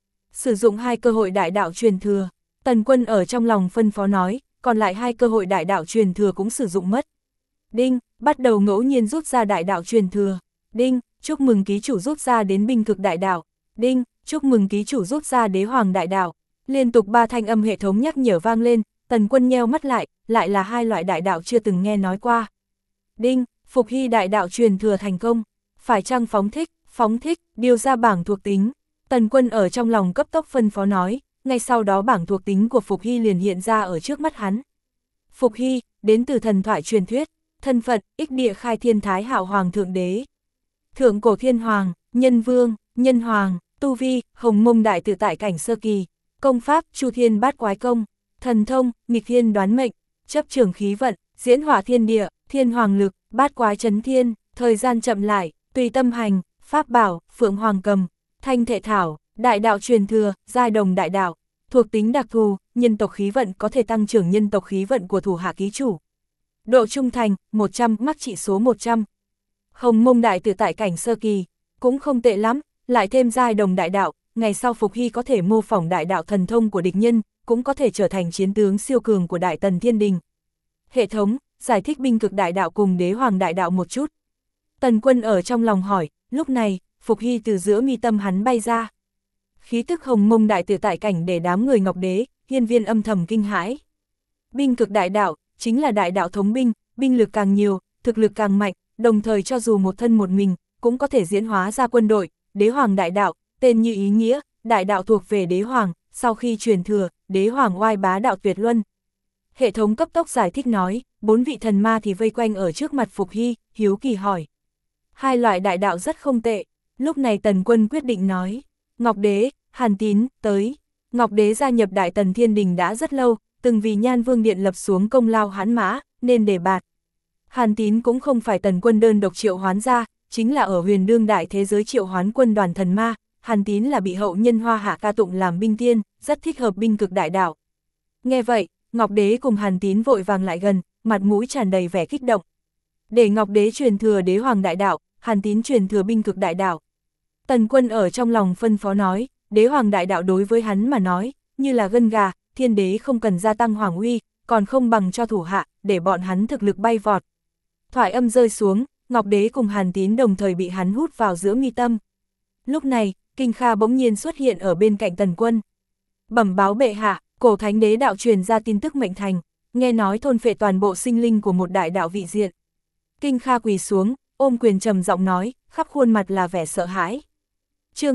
Sử dụng 2 cơ hội đại đạo truyền thừa, Tần Quân ở trong lòng phân phó nói, còn lại 2 cơ hội đại đạo truyền thừa cũng sử dụng mất. Đinh, bắt đầu ngẫu nhiên rút ra đại đạo truyền thừa. Đinh, chúc mừng ký chủ rút ra đến binh cực đại đạo. Đinh, chúc mừng ký chủ rút ra đế hoàng đại đạo. Liên tục 3 thanh âm hệ thống nhắc nhở vang lên, Tần Quân nheo mắt lại là 2 loại đại đạo chưa từng nghe nói qua. Đinh, Phục Hy đại đạo truyền thừa thành công. Phải chăng phóng thích, điều ra bảng thuộc tính. Tần Quân ở trong lòng cấp tốc phân phó nói, ngay sau đó bảng thuộc tính của Phục Hy liền hiện ra ở trước mắt hắn. Phục Hy, đến từ thần thoại truyền thuyết, thân phận, Ích Địa Khai Thiên Thái Hạo Hoàng Thượng Đế. Thượng Cổ Thiên Hoàng, Nhân Vương, Nhân Hoàng, tu vi, Hồng Mông Đại Tự Tại cảnh sơ kỳ, công pháp, Chu Thiên Bát Quái Công, thần thông, Nghịch Thiên Đoán Mệnh, chấp trường khí vận, diễn hỏa thiên địa, Thiên Hoàng Lực, Bát Quái Chấn Thiên, thời gian chậm lại, tùy tâm hành, pháp bảo, Phượng Hoàng Cầm, Thanh Thể Thảo, đại đạo truyền thừa, giai đồng đại đạo, thuộc tính đặc thù, nhân tộc khí vận có thể tăng trưởng nhân tộc khí vận của thủ hạ ký chủ. Độ trung thành, 100, mắc trị số 100. Hồng Mông Đại Tự Tại cảnh sơ kỳ, cũng không tệ lắm, lại thêm giai đồng đại đạo, ngày sau Phục Hy có thể mô phỏng đại đạo thần thông của địch nhân, cũng có thể trở thành chiến tướng siêu cường của Đại Tần Thiên Đình. Hệ thống, giải thích binh cực đại đạo cùng đế hoàng đại đạo một chút. Tần Quân ở trong lòng hỏi, lúc này, Phục Hy từ giữa mi tâm hắn bay ra. Khí tức Hồng Mông Đại Tự Tại cảnh để đám người Ngọc Đế, Hiên Viên âm thầm kinh hãi. Binh cực đại đạo, chính là đại đạo thống binh, binh lực càng nhiều, thực lực càng mạnh, đồng thời cho dù một thân một mình, cũng có thể diễn hóa ra quân đội. Đế hoàng đại đạo, tên như ý nghĩa, đại đạo thuộc về đế hoàng, sau khi truyền thừa, đế hoàng oai bá đạo tuyệt luân. Hệ thống cấp tốc giải thích nói, 4 vị thần ma thì vây quanh ở trước mặt Phục Hy, hiếu kỳ hỏi. 2 loại đại đạo rất không tệ, lúc này Tần Quân quyết định nói, Ngọc Đế, Hàn Tín, tới. Ngọc Đế gia nhập Đại Tần Thiên Đình đã rất lâu, từng vì Nhan Vương Điện lập xuống công lao hãn mã, nên đề bạt. Hàn Tín cũng không phải Tần Quân đơn độc triệu hoán ra, chính là ở huyền đương đại thế giới triệu hoán quân đoàn thần ma. Hàn Tín là bị hậu nhân Hoa Hạ ca tụng làm binh tiên, rất thích hợp binh cực đại đạo. Nghe vậy, Ngọc Đế cùng Hàn Tín vội vàng lại gần, mặt mũi tràn đầy vẻ kích động. Để Ngọc Đế truyền thừa đế hoàng đại đạo, Hàn Tín truyền thừa binh cực đại đạo. Tần Quân ở trong lòng phân phó nói, đế hoàng đại đạo đối với hắn mà nói, như là gân gà, thiên đế không cần gia tăng hoàng uy, còn không bằng cho thủ hạ, để bọn hắn thực lực bay vọt. Thoại âm rơi xuống, Ngọc Đế cùng Hàn Tín đồng thời bị hắn hút vào giữa mi tâm. Lúc này, Kinh Kha bỗng nhiên xuất hiện ở bên cạnh Tần Quân. Bẩm báo bệ hạ, Cổ Thánh Đế đạo truyền ra tin tức mệnh thành, nghe nói thôn phệ toàn bộ sinh linh của một đại đạo vị diện. Kinh Kha quỳ xuống, ôm quyền trầm giọng nói, khắp khuôn mặt là vẻ sợ hãi. Chương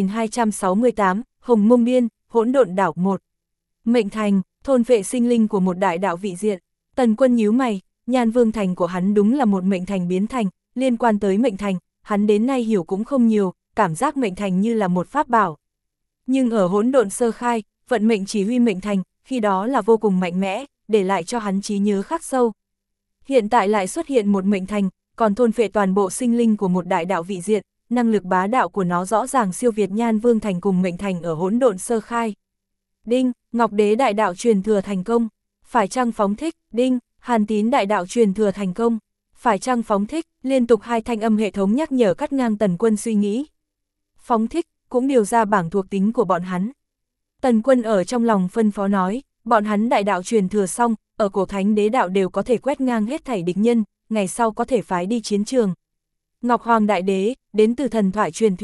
2268, Hồng Mông Biên, Hỗn Độn Đảo 1. Mệnh thành, thôn phệ sinh linh của một đại đạo vị diện. Tần Quân nhíu mày, Nhan Vương thành của hắn đúng là một mệnh thành biến thành, liên quan tới mệnh thành, hắn đến nay hiểu cũng không nhiều, cảm giác mệnh thành như là một pháp bảo. Nhưng ở hỗn độn sơ khai, vận mệnh chỉ huy mệnh thành, khi đó là vô cùng mạnh mẽ, để lại cho hắn trí nhớ khắc sâu. Hiện tại lại xuất hiện một mệnh thành, còn thôn phệ toàn bộ sinh linh của một đại đạo vị diện, năng lực bá đạo của nó rõ ràng siêu việt Nhan Vương thành cùng mệnh thành ở hỗn độn sơ khai. Đinh, Ngọc Đế đại đạo truyền thừa thành công, phải chăng phóng thích, đinh, Hàn Tín đại đạo truyền thừa thành công, phải chăng phóng thích, liên tục 2 thanh âm hệ thống nhắc nhở cắt ngang Tần Quân suy nghĩ. Phóng thích, cũng điều ra bảng thuộc tính của bọn hắn. Tần Quân ở trong lòng phân phó nói, bọn hắn đại đạo truyền thừa xong, ở Cổ Thánh Đế đạo đều có thể quét ngang hết thảy địch nhân, ngày sau có thể phái đi chiến trường. Ngọc Hoàng Đại Đế, đến từ thần thoại truyền thuyết,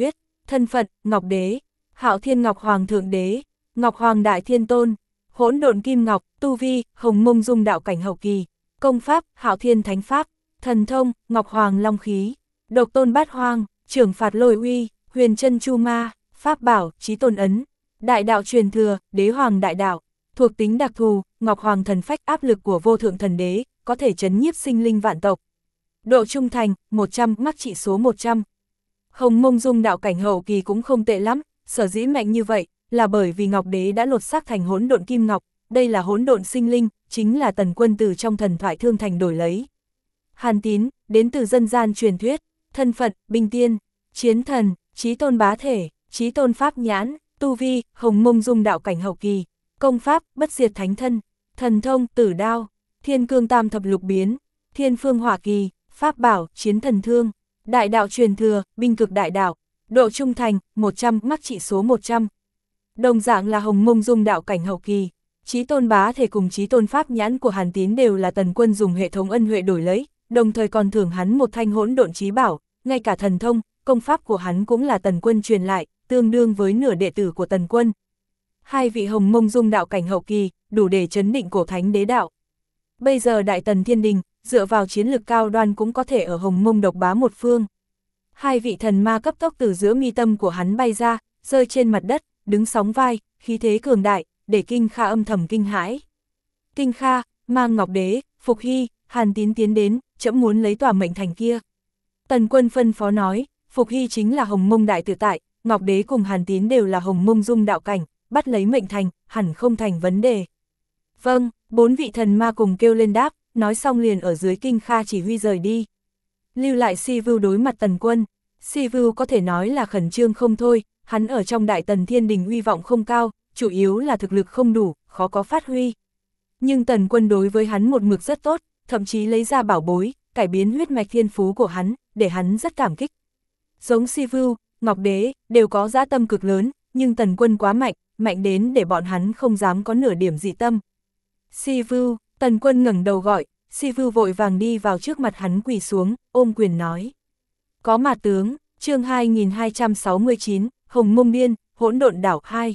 Thân phận, Ngọc Đế, Hạo Thiên Ngọc Hoàng Thượng Đế, Ngọc Hoàng Đại Thiên Tôn, Hỗn Độn Kim Ngọc, tu vi, Hồng Mông Dung đạo cảnh hậu kỳ, công pháp, Hạo Thiên Thánh Pháp, thần thông, Ngọc Hoàng Long Khí, Độc Tôn Bát Hoang, Trưởng Phạt Lôi Uy, Huyền Chân Chu Ma, Pháp Bảo, Chí Tôn Ấn, Đại Đạo Truyền Thừa, Đế Hoàng Đại Đạo, thuộc tính đặc thù, Ngọc Hoàng Thần Phách áp lực của vô thượng thần đế, có thể trấn nhiếp sinh linh vạn tộc. Độ trung thành, 100, mắc trị số 100. Hồng Mông Dung đạo cảnh hậu kỳ cũng không tệ lắm, sở dĩ mạnh như vậy, là bởi vì Ngọc Đế đã lột xác thành hỗn độn kim ngọc, đây là hỗn độn sinh linh, chính là Tần Quân từ trong thần thoại Thương Thành đổi lấy. Hàn Tín, đến từ dân gian truyền thuyết, thân phận, binh tiên, chiến thần, chí tôn bá thể, chí tôn pháp nhãn, tu vi, Hồng Mông Dung đạo cảnh hậu kỳ, công pháp, bất diệt thánh thân, thần thông, tử đao, thiên cương tam thập lục biến, thiên phương hỏa kỳ, pháp bảo, chiến thần thương, đại đạo truyền thừa, binh cực đại đạo, độ trung thành, 100, mắc trị số 100. Đồng dạng là Hồng Mông Dung đạo cảnh hậu kỳ, chí tôn bá thể cùng chí tôn pháp nhãn của Hàn Tín đều là Tần Quân dùng hệ thống ân huệ đổi lấy, đồng thời còn thưởng hắn một thanh hỗn độn chí bảo, ngay cả thần thông, công pháp của hắn cũng là Tần Quân truyền lại, tương đương với nửa đệ tử của Tần Quân. Hai vị Hồng Mông Dung đạo cảnh hậu kỳ, đủ để chấn định cổ thánh đế đạo. Bây giờ Đại Tần Thiên Đình, dựa vào chiến lực cao đoan cũng có thể ở Hồng Mông độc bá một phương. Hai vị thần ma cấp tốc từ giữa mi tâm của hắn bay ra, rơi trên mặt đất, đứng sóng vai, khí thế cường đại, để Kinh Kha âm thầm kinh hãi. Kinh Kha, mang Ngọc Đế, Phục Hy, Hàn Tín tiến đến, trẫm muốn lấy tòa mệnh thành kia. Tần Quân phân phó nói, Phục Hy chính là Hồng Mông đại tự tại, Ngọc Đế cùng Hàn Tín đều là Hồng Mông Dung đạo cảnh, bắt lấy mệnh thành, hẳn không thành vấn đề. Vâng, 4 vị thần ma cùng kêu lên đáp, nói xong liền ở dưới Kinh Kha chỉ huy rời đi. Lưu lại Si Vưu đối mặt Tần Quân, Si Vưu có thể nói là khẩn trương không thôi, hắn ở trong Đại Tần Thiên Đình uy vọng không cao, chủ yếu là thực lực không đủ, khó có phát huy. Nhưng Tần Quân đối với hắn một mực rất tốt, thậm chí lấy ra bảo bối, cải biến huyết mạch thiên phú của hắn, để hắn rất cảm kích. Giống Si Vưu, Ngọc Đế, đều có dã tâm cực lớn, nhưng Tần Quân quá mạnh, mạnh đến để bọn hắn không dám có nửa điểm dị tâm. Si Vưu, Tần Quân ngẩng đầu gọi, Si Vưu vội vàng đi vào trước mặt hắn quỳ xuống, ôm quyền nói. Có mà tướng, chương 2269, Hồng Mông Điên, Hỗn Độn Đảo 2.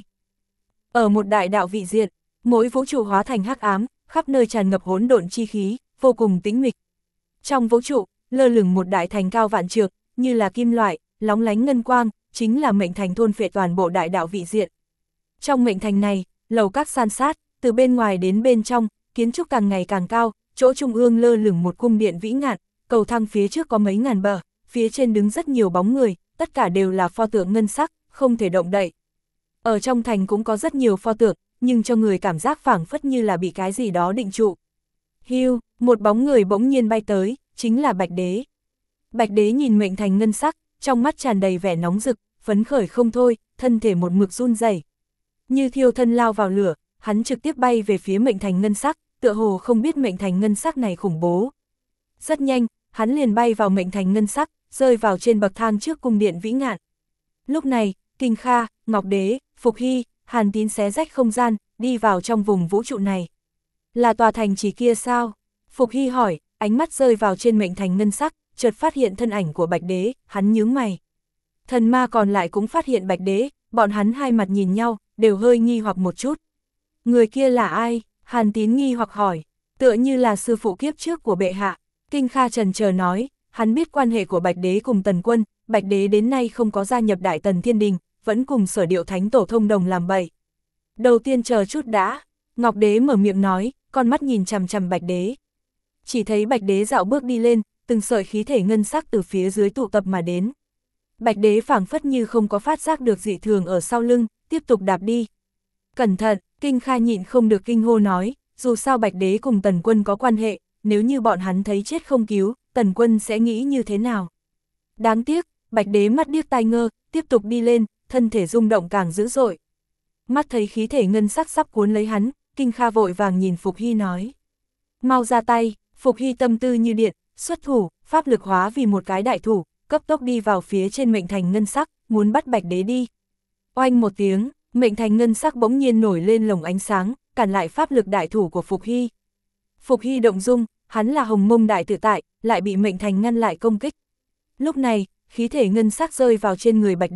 Ở một đại đạo vị diện, mỗi vũ trụ hóa thành hắc ám, khắp nơi tràn ngập hỗn độn chi khí, vô cùng tĩnh mịch. Trong vũ trụ, lơ lửng một đại thành cao vạn trượng, như là kim loại, lóng lánh ngân quang, chính là mệnh thành thôn phệ toàn bộ đại đạo vị diện. Trong mệnh thành này, lầu các san sát, từ bên ngoài đến bên trong, kiến trúc càng ngày càng cao, chỗ trung ương lơ lửng một cung điện vĩ ngạn, cầu thang phía trước có mấy ngàn bậc, phía trên đứng rất nhiều bóng người, tất cả đều là pho tượng ngân sắc, không thể động đậy. Ở trong thành cũng có rất nhiều pho tượng, nhưng cho người cảm giác phảng phất như là bị cái gì đó định trụ. Hiu, một bóng người bỗng nhiên bay tới, chính là Bạch Đế. Bạch Đế nhìn mệnh thành ngân sắc, trong mắt tràn đầy vẻ nóng rực, phấn khởi không thôi, thân thể một mực run rẩy. Như thiêu thân lao vào lửa, hắn trực tiếp bay về phía mệnh thành ngân sắc, tựa hồ không biết mệnh thành ngân sắc này khủng bố. Rất nhanh, hắn liền bay vào mệnh thành ngân sắc, rơi vào trên bậc thang trước cung điện vĩ ngạn. Lúc này, Kinh Kha, Ngọc Đế, Phục Hy, Hàn Tín xé rách không gian, đi vào trong vùng vũ trụ này. Là tòa thành chỉ kia sao? Phục Hy hỏi, ánh mắt rơi vào trên mệnh thành ngân sắc, chợt phát hiện thân ảnh của Bạch Đế, hắn nhướng mày. Thần ma còn lại cũng phát hiện Bạch Đế, bọn hắn hai mặt nhìn nhau, đều hơi nghi hoặc một chút. Người kia là ai? Hàn Tín nghi hoặc hỏi, tựa như là sư phụ kiếp trước của bệ hạ. Kinh Kha trần chờ nói, hắn biết quan hệ của Bạch Đế cùng Tần Quân, Bạch Đế đến nay không có gia nhập Đại Tần Thiên Đình, vẫn cùng Sở Điệu Thánh Tổ thông đồng làm bậy. Đầu tiên chờ chút đã, Ngọc Đế mở miệng nói, con mắt nhìn chằm chằm Bạch Đế. Chỉ thấy Bạch Đế dạo bước đi lên, từng sợi khí thể ngân sắc từ phía dưới tụ tập mà đến. Bạch Đế phảng phất như không có phát giác được dị thường ở sau lưng, tiếp tục đạp đi. Cẩn thận, Kinh Kha nhịn không được kinh hô nói, dù sao Bạch Đế cùng Tần Quân có quan hệ, nếu như bọn hắn thấy chết không cứu, Tần Quân sẽ nghĩ như thế nào? Đáng tiếc, Bạch Đế mắt điếc tai ngơ, tiếp tục đi lên, thân thể rung động càng dữ dội. Mắt thấy khí thể ngân sắc sắp cuốn lấy hắn, Kinh Kha vội vàng nhìn Phục Hy nói. Mau ra tay, Phục Hy tâm tư như điện, xuất thủ, pháp lực hóa vì một cái đại thủ, cấp tốc đi vào phía trên mệnh thành ngân sắc, muốn bắt Bạch Đế đi. Oanh một tiếng, mệnh thành ngân sắc bỗng nhiên nổi lên lồng ánh sáng, cản lại pháp lực đại thủ của Phục Hy. Phục Hy động dung, hắn là Hồng Mông đại tự tại, lại bị mệnh thành ngăn lại công kích. Lúc này, khí thể ngân sắc rơi vào trên người Bạch Đế,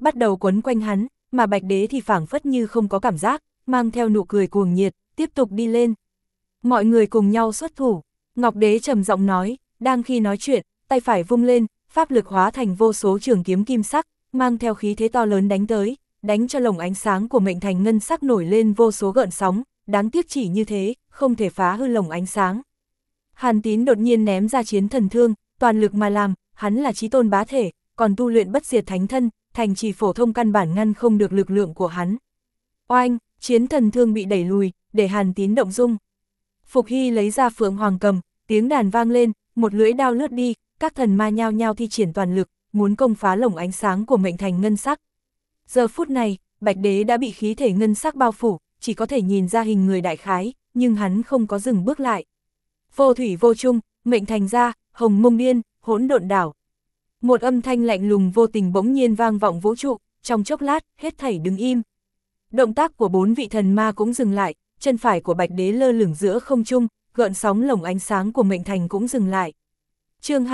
bắt đầu quấn quanh hắn, mà Bạch Đế thì phảng phất như không có cảm giác, mang theo nụ cười cuồng nhiệt, tiếp tục đi lên. Mọi người cùng nhau xuất thủ, Ngọc Đế trầm giọng nói, đang khi nói chuyện, tay phải vung lên, pháp lực hóa thành vô số trường kiếm kim sắc, mang theo khí thế to lớn đánh tới, đánh cho lồng ánh sáng của mệnh thành ngân sắc nổi lên vô số gợn sóng, đáng tiếc chỉ như thế, không thể phá hư lồng ánh sáng. Hàn Tín đột nhiên ném ra chiến thần thương, toàn lực mà làm, hắn là chí tôn bá thể, còn tu luyện bất diệt thánh thân, thành trì phổ thông căn bản ngăn không được lực lượng của hắn. Oanh, chiến thần thương bị đẩy lùi, để Hàn Tín động dung. Phục Hy lấy ra Phượng Hoàng cầm, tiếng đàn vang lên, một lưỡi đao lướt đi, các thần ma nhao nhao thi triển toàn lực, muốn công phá lồng ánh sáng của mệnh thành ngân sắc. Giờ phút này, Bạch Đế đã bị khí thể ngân sắc bao phủ, chỉ có thể nhìn ra hình người đại khái, nhưng hắn không có dừng bước lại. Vô thủy vô chung, mệnh thành ra, hồng mông điên, hỗn độn đảo. Một âm thanh lạnh lùng vô tình bỗng nhiên vang vọng vũ trụ, trong chốc lát, hết thảy đứng im. Động tác của 4 vị thần ma cũng dừng lại, chân phải của Bạch Đế lơ lửng giữa không trung, gợn sóng lồng ánh sáng của mệnh thành cũng dừng lại. Chương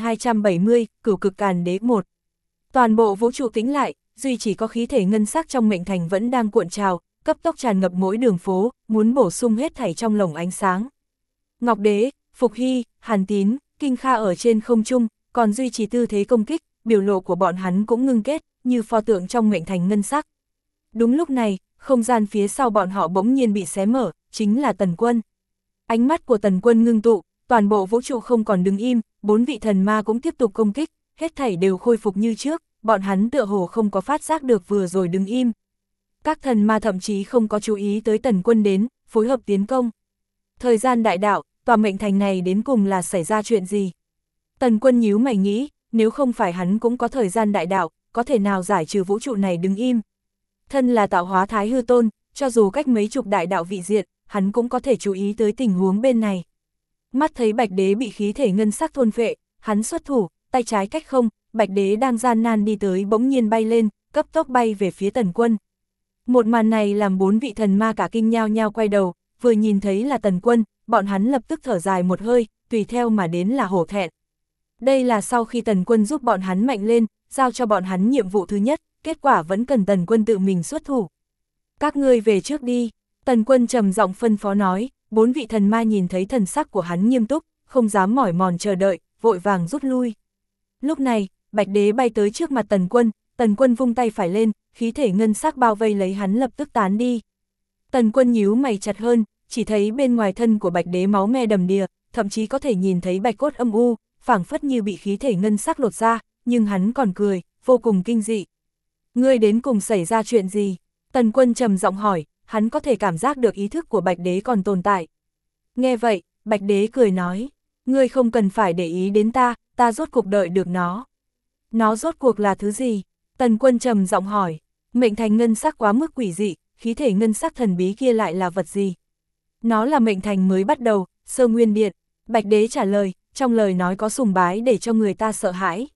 2270, Cửu Cực Càn Đế 1. Toàn bộ vũ trụ tĩnh lại, duy chỉ có khí thể ngân sắc trong mệnh thành vẫn đang cuộn trào, cấp tốc tràn ngập mỗi đường phố, muốn bổ sung hết thảy trong lồng ánh sáng. Ngọc Đế, Phục Hy, Hàn Tín, Kinh Kha ở trên không trung, còn duy trì tư thế công kích, biểu lộ của bọn hắn cũng ngưng kết, như pho tượng trong mệnh thành ngân sắc. Đúng lúc này, không gian phía sau bọn họ bỗng nhiên bị xé mở, chính là Tần Quân. Ánh mắt của Tần Quân ngưng tụ, toàn bộ vũ trụ không còn đứng im, 4 vị thần ma cũng tiếp tục công kích, hết thảy đều khôi phục như trước, bọn hắn tựa hồ không có phát giác được vừa rồi đứng im. Các thần ma thậm chí không có chú ý tới Tần Quân đến, phối hợp tiến công. Thời gian đại đạo, tòa mệnh thành này đến cùng là xảy ra chuyện gì? Tần Quân nhíu mày nghĩ, nếu không phải hắn cũng có thời gian đại đạo, có thể nào giải trừ vũ trụ này đứng im? Thân là tạo hóa thái hư tôn, cho dù cách mấy chục đại đạo vị diện, hắn cũng có thể chú ý tới tình huống bên này. Mắt thấy Bạch Đế bị khí thể ngân sắc thôn phệ, hắn xuất thủ, tay trái cách không, Bạch Đế đang gian nan đi tới bỗng nhiên bay lên, cấp tốc bay về phía Tần Quân. Một màn này làm 4 vị thần ma cả kinh nhao nhao quay đầu, vừa nhìn thấy là Tần Quân, bọn hắn lập tức thở dài một hơi, tùy theo mà đến là hổ thẹn. Đây là sau khi Tần Quân giúp bọn hắn mạnh lên, giao cho bọn hắn nhiệm vụ thứ nhất, kết quả vẫn cần Tần Quân tự mình xuất thủ. Các ngươi về trước đi, Tần Quân trầm giọng phân phó nói, 4 vị thần ma nhìn thấy thần sắc của hắn nghiêm túc, không dám mỏi mòn chờ đợi, vội vàng rút lui. Lúc này, Bạch Đế bay tới trước mặt Tần Quân vung tay phải lên, khí thể ngân sắc bao vây lấy hắn lập tức tán đi. Tần Quân nhíu mày chặt hơn, chỉ thấy bên ngoài thân của Bạch Đế máu me đầm đìa, thậm chí có thể nhìn thấy bạch cốt âm u, phảng phất như bị khí thể ngân sắc lột ra, nhưng hắn còn cười, vô cùng kinh dị. Ngươi đến cùng xảy ra chuyện gì? Tần Quân trầm giọng hỏi, hắn có thể cảm giác được ý thức của Bạch Đế còn tồn tại. Nghe vậy, Bạch Đế cười nói, ngươi không cần phải để ý đến ta rốt cuộc đợi được nó. Nó rốt cuộc là thứ gì? Tần Quân trầm giọng hỏi, mệnh thành ngân sắc quá mức quỷ dị, khí thể ngân sắc thần bí kia lại là vật gì? Nó là mệnh thành mới bắt đầu, Sơ Nguyên Điện. Bạch Đế trả lời, trong lời nói có sùng bái để cho người ta sợ hãi.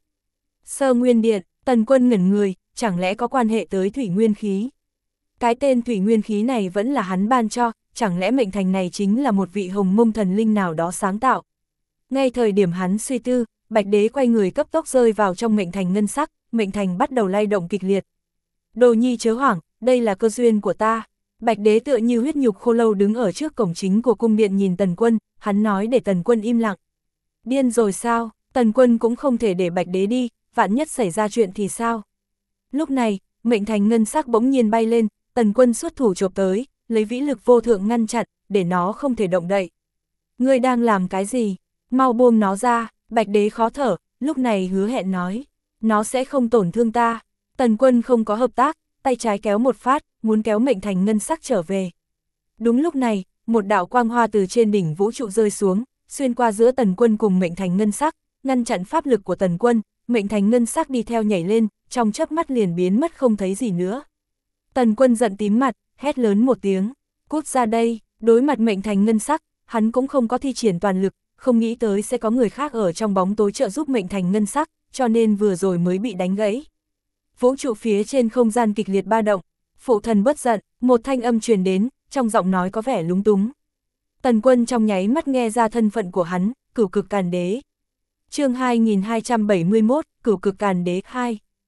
Sơ Nguyên Điện, Tần Quân ngẩn người, chẳng lẽ có quan hệ tới thủy nguyên khí? Cái tên thủy nguyên khí này vẫn là hắn ban cho, chẳng lẽ mệnh thành này chính là một vị hồng mông thần linh nào đó sáng tạo? Ngay thời điểm hắn suy tư, Bạch Đế quay người cấp tốc rơi vào trong mệnh thành ngân sắc, mệnh thành bắt đầu lay động kịch liệt. Đồ nhi chớ hoảng, đây là cơ duyên của ta. Bạch Đế tựa như huyết nhục khô lâu đứng ở trước cổng chính của cung điện nhìn Tần Quân, hắn nói để Tần Quân im lặng. Điên rồi sao? Tần Quân cũng không thể để Bạch Đế đi, vạn nhất xảy ra chuyện thì sao? Lúc này, mệnh thành ngân sắc bỗng nhiên bay lên, Tần Quân xuất thủ chộp tới, lấy vĩ lực vô thượng ngăn chặn, để nó không thể động đậy. Ngươi đang làm cái gì? Mau buông nó ra. Bạch Đế khó thở, lúc này hứa hẹn nói, nó sẽ không tổn thương ta. Tần Quân không có hợp tác, tay trái kéo một phát, muốn kéo mệnh thành ngân sắc trở về. Đúng lúc này, một đạo quang hoa từ trên đỉnh vũ trụ rơi xuống, xuyên qua giữa Tần Quân cùng mệnh thành ngân sắc, ngăn chặn pháp lực của Tần Quân, mệnh thành ngân sắc đi theo nhảy lên, trong chớp mắt liền biến mất không thấy gì nữa. Tần Quân giận tím mặt, hét lớn một tiếng, cút ra đây. Đối mặt mệnh thành ngân sắc, hắn cũng không có thi triển toàn lực, không nghĩ tới sẽ có người khác ở trong bóng tối trợ giúp mệnh thành ngân sắc, cho nên vừa rồi mới bị đánh gãy. Vũ trụ phía trên không gian kịch liệt ba động, phụ thần bất giận, một thanh âm truyền đến, trong giọng nói có vẻ lúng túng. Tần Quân trong nháy mắt nghe ra thân phận của hắn, Cửu Cực Càn Đế. Chương 2271, Cửu Cực Càn Đế 2.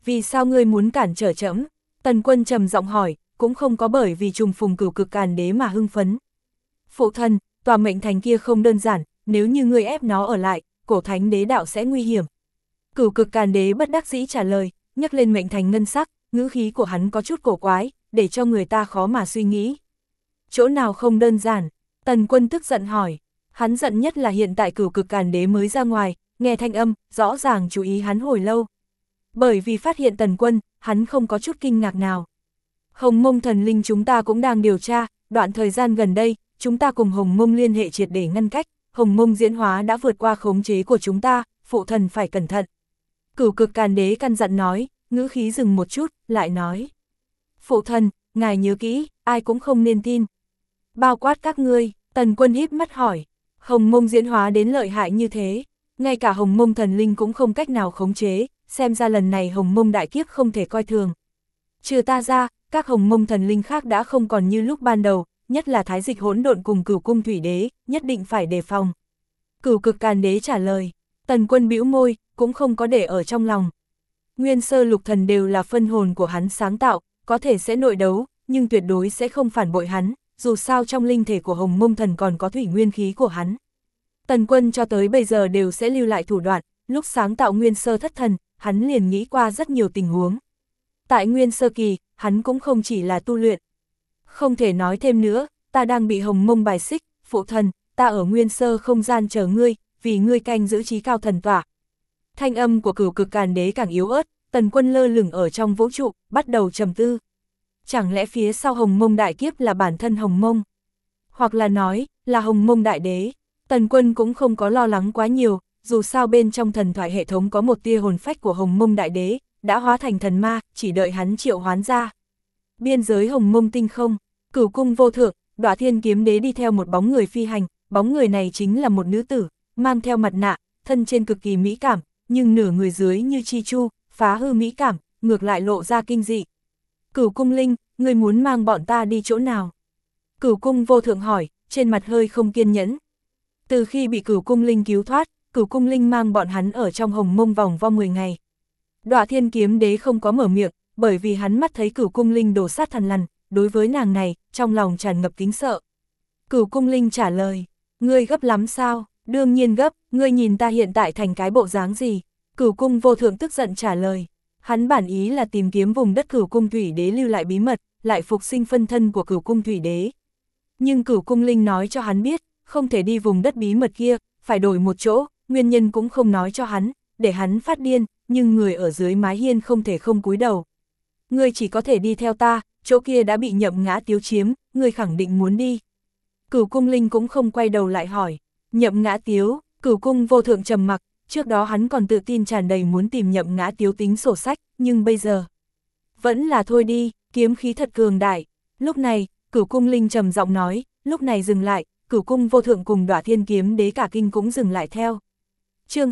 Vì sao ngươi muốn cản trở trẫm? Tần Quân trầm giọng hỏi, cũng không có bởi vì trùng phùng Cửu Cực Càn Đế mà hưng phấn. Phụ thân, tòa mệnh thành kia không đơn giản, nếu như ngươi ép nó ở lại, cổ thánh đế đạo sẽ nguy hiểm. Cửu Cực Càn Đế bất đắc dĩ trả lời, nhắc lên mệnh thành ngân sắc, ngữ khí của hắn có chút cổ quái, để cho người ta khó mà suy nghĩ. Chỗ nào không đơn giản? Tần Quân tức giận hỏi. Hắn giận nhất là hiện tại Cửu Cực Càn Đế mới ra ngoài, nghe thanh âm, rõ ràng chú ý hắn hồi lâu. Bởi vì phát hiện Tần Quân, hắn không có chút kinh ngạc nào. Hồng Mông thần linh chúng ta cũng đang điều tra, đoạn thời gian gần đây, chúng ta cùng Hồng Mông liên hệ triệt để ngăn cách, Hồng Mông diễn hóa đã vượt qua khống chế của chúng ta, phụ thần phải cẩn thận. Cửu Cực Càn Đế căn dặn nói, ngữ khí dừng một chút, lại nói. Phụ thần, ngài nhớ kỹ, ai cũng không nên tin. Bao quát các ngươi, Tần Quân híp mắt hỏi, Hồng Mông diễn hóa đến lợi hại như thế, ngay cả Hồng Mông thần linh cũng không cách nào khống chế, xem ra lần này Hồng Mông đại kiếp không thể coi thường. Trừ ta ra, các Hồng Mông thần linh khác đã không còn như lúc ban đầu, nhất là Thái Dịch Hỗn Độn cùng Cửu Cung Thủy Đế, nhất định phải đề phòng. Cửu Cực Càn Đế trả lời, Tần Quân bĩu môi, cũng không có để ở trong lòng. Nguyên sơ lục thần đều là phân hồn của hắn sáng tạo, có thể sẽ nội đấu, nhưng tuyệt đối sẽ không phản bội hắn, dù sao trong linh thể của Hồng Mông thần còn có thủy nguyên khí của hắn. Tần Quân cho tới bây giờ đều sẽ lưu lại thủ đoạn, lúc sáng tạo nguyên sơ thất thần, hắn liền nghĩ qua rất nhiều tình huống. Tại nguyên sơ kỳ, hắn cũng không chỉ là tu luyện. Không thể nói thêm nữa, ta đang bị Hồng Mông bài xích, phụ thần, ta ở nguyên sơ không gian chờ ngươi, vì ngươi canh giữ trí cao thần tỏa. Thanh âm của Cửu Cực Càn Đế càng yếu ớt, Tần Quân lơ lửng ở trong vũ trụ, bắt đầu trầm tư. Chẳng lẽ phía sau Hồng Mông đại kiếp là bản thân Hồng Mông? Hoặc là nói, là Hồng Mông đại đế? Tần Quân cũng không có lo lắng quá nhiều, dù sao bên trong thần thoại hệ thống có một tia hồn phách của Hồng Mông đại đế, đã hóa thành thần ma, chỉ đợi hắn triệu hoán ra. Biên giới Hồng Mông tinh không, Cửu Cung vô thượng, Đọa Thiên Kiếm Đế đi theo một bóng người phi hành, bóng người này chính là một nữ tử, mang theo mặt nạ, thân trên cực kỳ mỹ cảm, nhưng nửa người dưới như chi chu, phá hư mỹ cảm, ngược lại lộ ra kinh dị. Cửu Cung Linh, ngươi muốn mang bọn ta đi chỗ nào? Cửu Cung vô thượng hỏi, trên mặt hơi không kiên nhẫn. Từ khi bị Cửu Cung Linh cứu thoát, Cửu Cung Linh mang bọn hắn ở trong Hồng Mông vòng vo 10 ngày. Đọa Thiên Kiếm Đế không có mở miệng, bởi vì hắn mắt thấy Cửu Cung Linh đổ sát thần lằn, đối với nàng này, trong lòng tràn ngập kính sợ. Cửu Cung Linh trả lời, ngươi gấp lắm sao? Đương nhiên gấp, ngươi nhìn ta hiện tại thành cái bộ dáng gì? Cửu Cung vô thượng tức giận trả lời. Hắn bản ý là tìm kiếm vùng đất Cửu Cung Thủy Đế lưu lại bí mật, lại phục sinh phân thân của Cửu Cung Thủy Đế. Nhưng Cửu Cung Linh nói cho hắn biết, không thể đi vùng đất bí mật kia, phải đổi một chỗ, nguyên nhân cũng không nói cho hắn, để hắn phát điên, nhưng người ở dưới mái hiên không thể không cúi đầu. Ngươi chỉ có thể đi theo ta, chỗ kia đã bị Nhậm Ngã Tiếu chiếm, ngươi khẳng định muốn đi. Cửu Cung Linh cũng không quay đầu lại hỏi, Nhậm Ngã Tiếu, Cửu Cung vô thượng trầm mặc, trước đó hắn còn tự tin tràn đầy muốn tìm Nhậm Ngã Tiếu tính sổ sách, nhưng bây giờ, vẫn là thôi đi, kiếm khí thật cường đại. Lúc này, Cửu Cung Linh trầm giọng nói, lúc này dừng lại, Cửu Cung vô thượng cùng Đọa Thiên Kiếm Đế cả kinh cũng dừng lại theo. Chương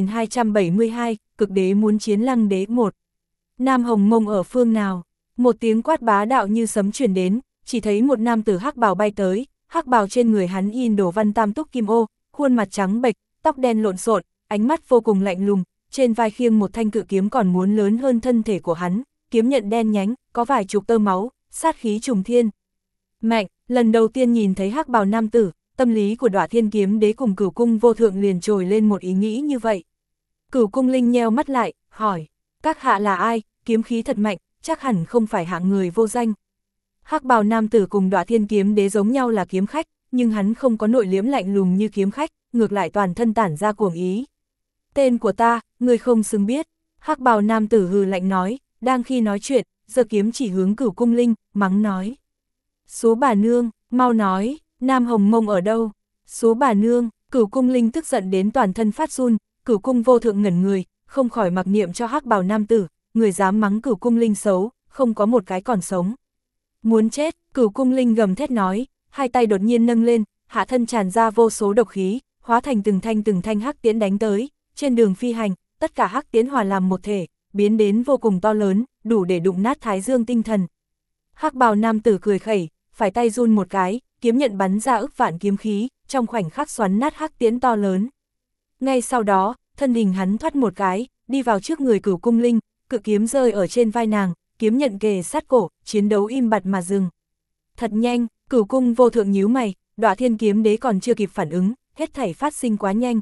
2272, Cực Đế muốn chiến Lăng Đế 1. Nam Hồng Mông ở phương nào? Một tiếng quát bá đạo như sấm truyền đến, chỉ thấy một nam tử hắc bào bay tới, hắc bào trên người hắn in đồ văn tam túc kim ô, khuôn mặt trắng bệch, tóc đen lộn xộn, ánh mắt vô cùng lạnh lùng, trên vai khiêng một thanh cự kiếm còn muốn lớn hơn thân thể của hắn, kiếm nhận đen nhánh, có vài chục tơ máu, sát khí trùng thiên. Mạnh, lần đầu tiên nhìn thấy hắc bào nam tử, tâm lý của Đọa Thiên Kiếm Đế cùng Cửu Cung vô thượng liền trồi lên một ý nghĩ như vậy. Cửu Cung Linh nheo mắt lại, hỏi, các hạ là ai, kiếm khí thật mạnh, chắc hẳn không phải hạng người vô danh. Hắc bào nam tử cùng Đọa Thiên Kiếm Đế giống nhau là kiếm khách, nhưng hắn không có nội liễm lạnh lùng như kiếm khách, ngược lại toàn thân tản ra cuồng ý. Tên của ta, người không xứng biết. Hắc bào nam tử hừ lạnh nói, đang khi nói chuyện, giơ kiếm chỉ hướng Cửu Cung Linh, mắng nói. Số bà nương, mau nói, Nam Hồng Mông ở đâu? Số bà nương, Cửu Cung Linh tức giận đến toàn thân phát run, Cửu Cung vô thượng ngẩn người, không khỏi mặc niệm cho hắc bào nam tử, người dám mắng Cửu Cung Linh xấu, không có một cái còn sống. Muốn chết, Cửu Cung Linh gầm thét nói, hai tay đột nhiên nâng lên, hạ thân tràn ra vô số độc khí, hóa thành từng thanh hắc tiễn đánh tới, trên đường phi hành, tất cả hắc tiễn hòa làm một thể, biến đến vô cùng to lớn, đủ để đụng nát Thái Dương tinh thần. Hắc bào nam tử cười khẩy, phải tay run một cái, kiếm nhận bắn ra ức vạn kiếm khí, trong khoảnh khắc xoắn nát hắc tiễn to lớn. Ngay sau đó, thân hình hắn thoát một cái, đi vào trước người Cửu cự kiếm rơi ở trên vai nàng, kiếm nhận kề sát cổ, chiến đấu im bặt mà dừng. Thật nhanh, Cửu Cung Vô Thượng nhíu mày, Đọa Thiên Kiếm Đế còn chưa kịp phản ứng, hết thảy phát sinh quá nhanh.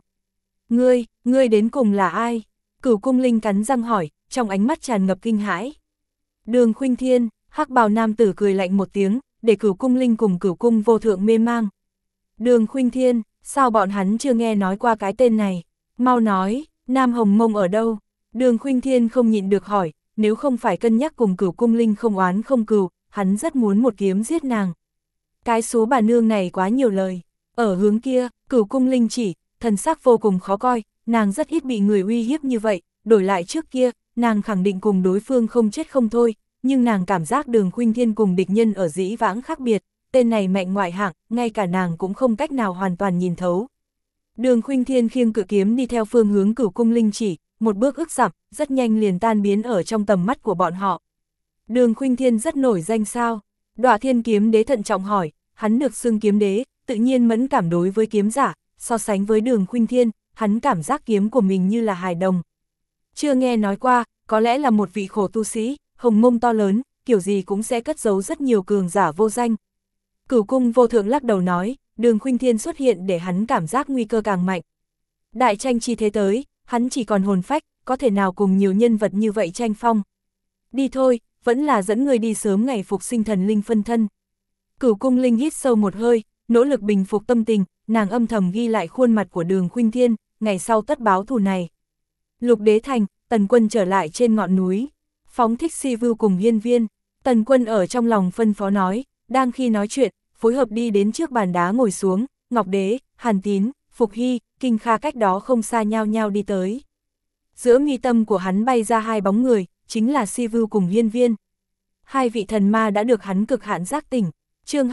Ngươi đến cùng là ai? Cửu Cung Linh cắn răng hỏi, trong ánh mắt tràn ngập kinh hãi. Đường Khuynh Thiên, hắc bào nam tử cười lạnh một tiếng, để Cửu Cung Linh cùng Cửu Cung Vô Thượng mê mang. Đường Khuynh Thiên, sao bọn hắn chưa nghe nói qua cái tên này? Mau nói, Nam Hồng Mông ở đâu? Đường Khuynh Thiên không nhịn được hỏi, nếu không phải cân nhắc cùng Cửu Cung Linh không oán không cừu, hắn rất muốn một kiếm giết nàng. Cái số bà nương này quá nhiều lời. Ở hướng kia, Cửu Cung Linh chỉ, thần sắc vô cùng khó coi, nàng rất ít bị người uy hiếp như vậy, đổi lại trước kia, nàng khẳng định cùng đối phương không chết không thôi, nhưng nàng cảm giác Đường Khuynh Thiên cùng địch nhân ở dĩ vãng khác biệt, tên này mạnh ngoại hạng, ngay cả nàng cũng không cách nào hoàn toàn nhìn thấu. Đường Khuynh Thiên khiêng cự kiếm đi theo phương hướng Cửu Cung Linh chỉ, một bước ức dặm, rất nhanh liền tan biến ở trong tầm mắt của bọn họ. Đường Khuynh Thiên rất nổi danh sao? Đọa Thiên Kiếm Đế thận trọng hỏi, hắn được xưng kiếm đế, tự nhiên mẫn cảm đối với kiếm giả, so sánh với Đường Khuynh Thiên, hắn cảm giác kiếm của mình như là hài đồng. Chưa nghe nói qua, có lẽ là một vị khổ tu sĩ, hồng mông to lớn, kiểu gì cũng sẽ cất giấu rất nhiều cường giả vô danh. Cửu Cung Vô Thượng lắc đầu nói, Đường Khuynh Thiên xuất hiện để hắn cảm giác nguy cơ càng mạnh. Đại tranh chi thế tới, hắn chỉ còn hồn phách, có thể nào cùng nhiều nhân vật như vậy tranh phong. Đi thôi, vẫn là dẫn người đi sớm ngày phục sinh thần linh phân thân. Cửu Cung Linh hít sâu một hơi, nỗ lực bình phục tâm tình, nàng âm thầm ghi lại khuôn mặt của Đường Khuynh Thiên, ngày sau tất báo thù này. Lục Đế Thành, Tần Quân trở lại trên ngọn núi, phóng thích Si Vưu cùng Hiên Viên. Tần Quân ở trong lòng phân phó nói, đang khi nói chuyện, phối hợp đi đến trước bàn đá ngồi xuống, Ngọc Đế, Hàn Tín, Phục Hy, Kinh Kha cách đó không xa nhau nhau đi tới. Giữa mi tâm của hắn bay ra hai bóng người, chính là Si Vưu cùng Hiên Viên. Hai vị thần ma đã được hắn cực hạn giác tỉnh. Chương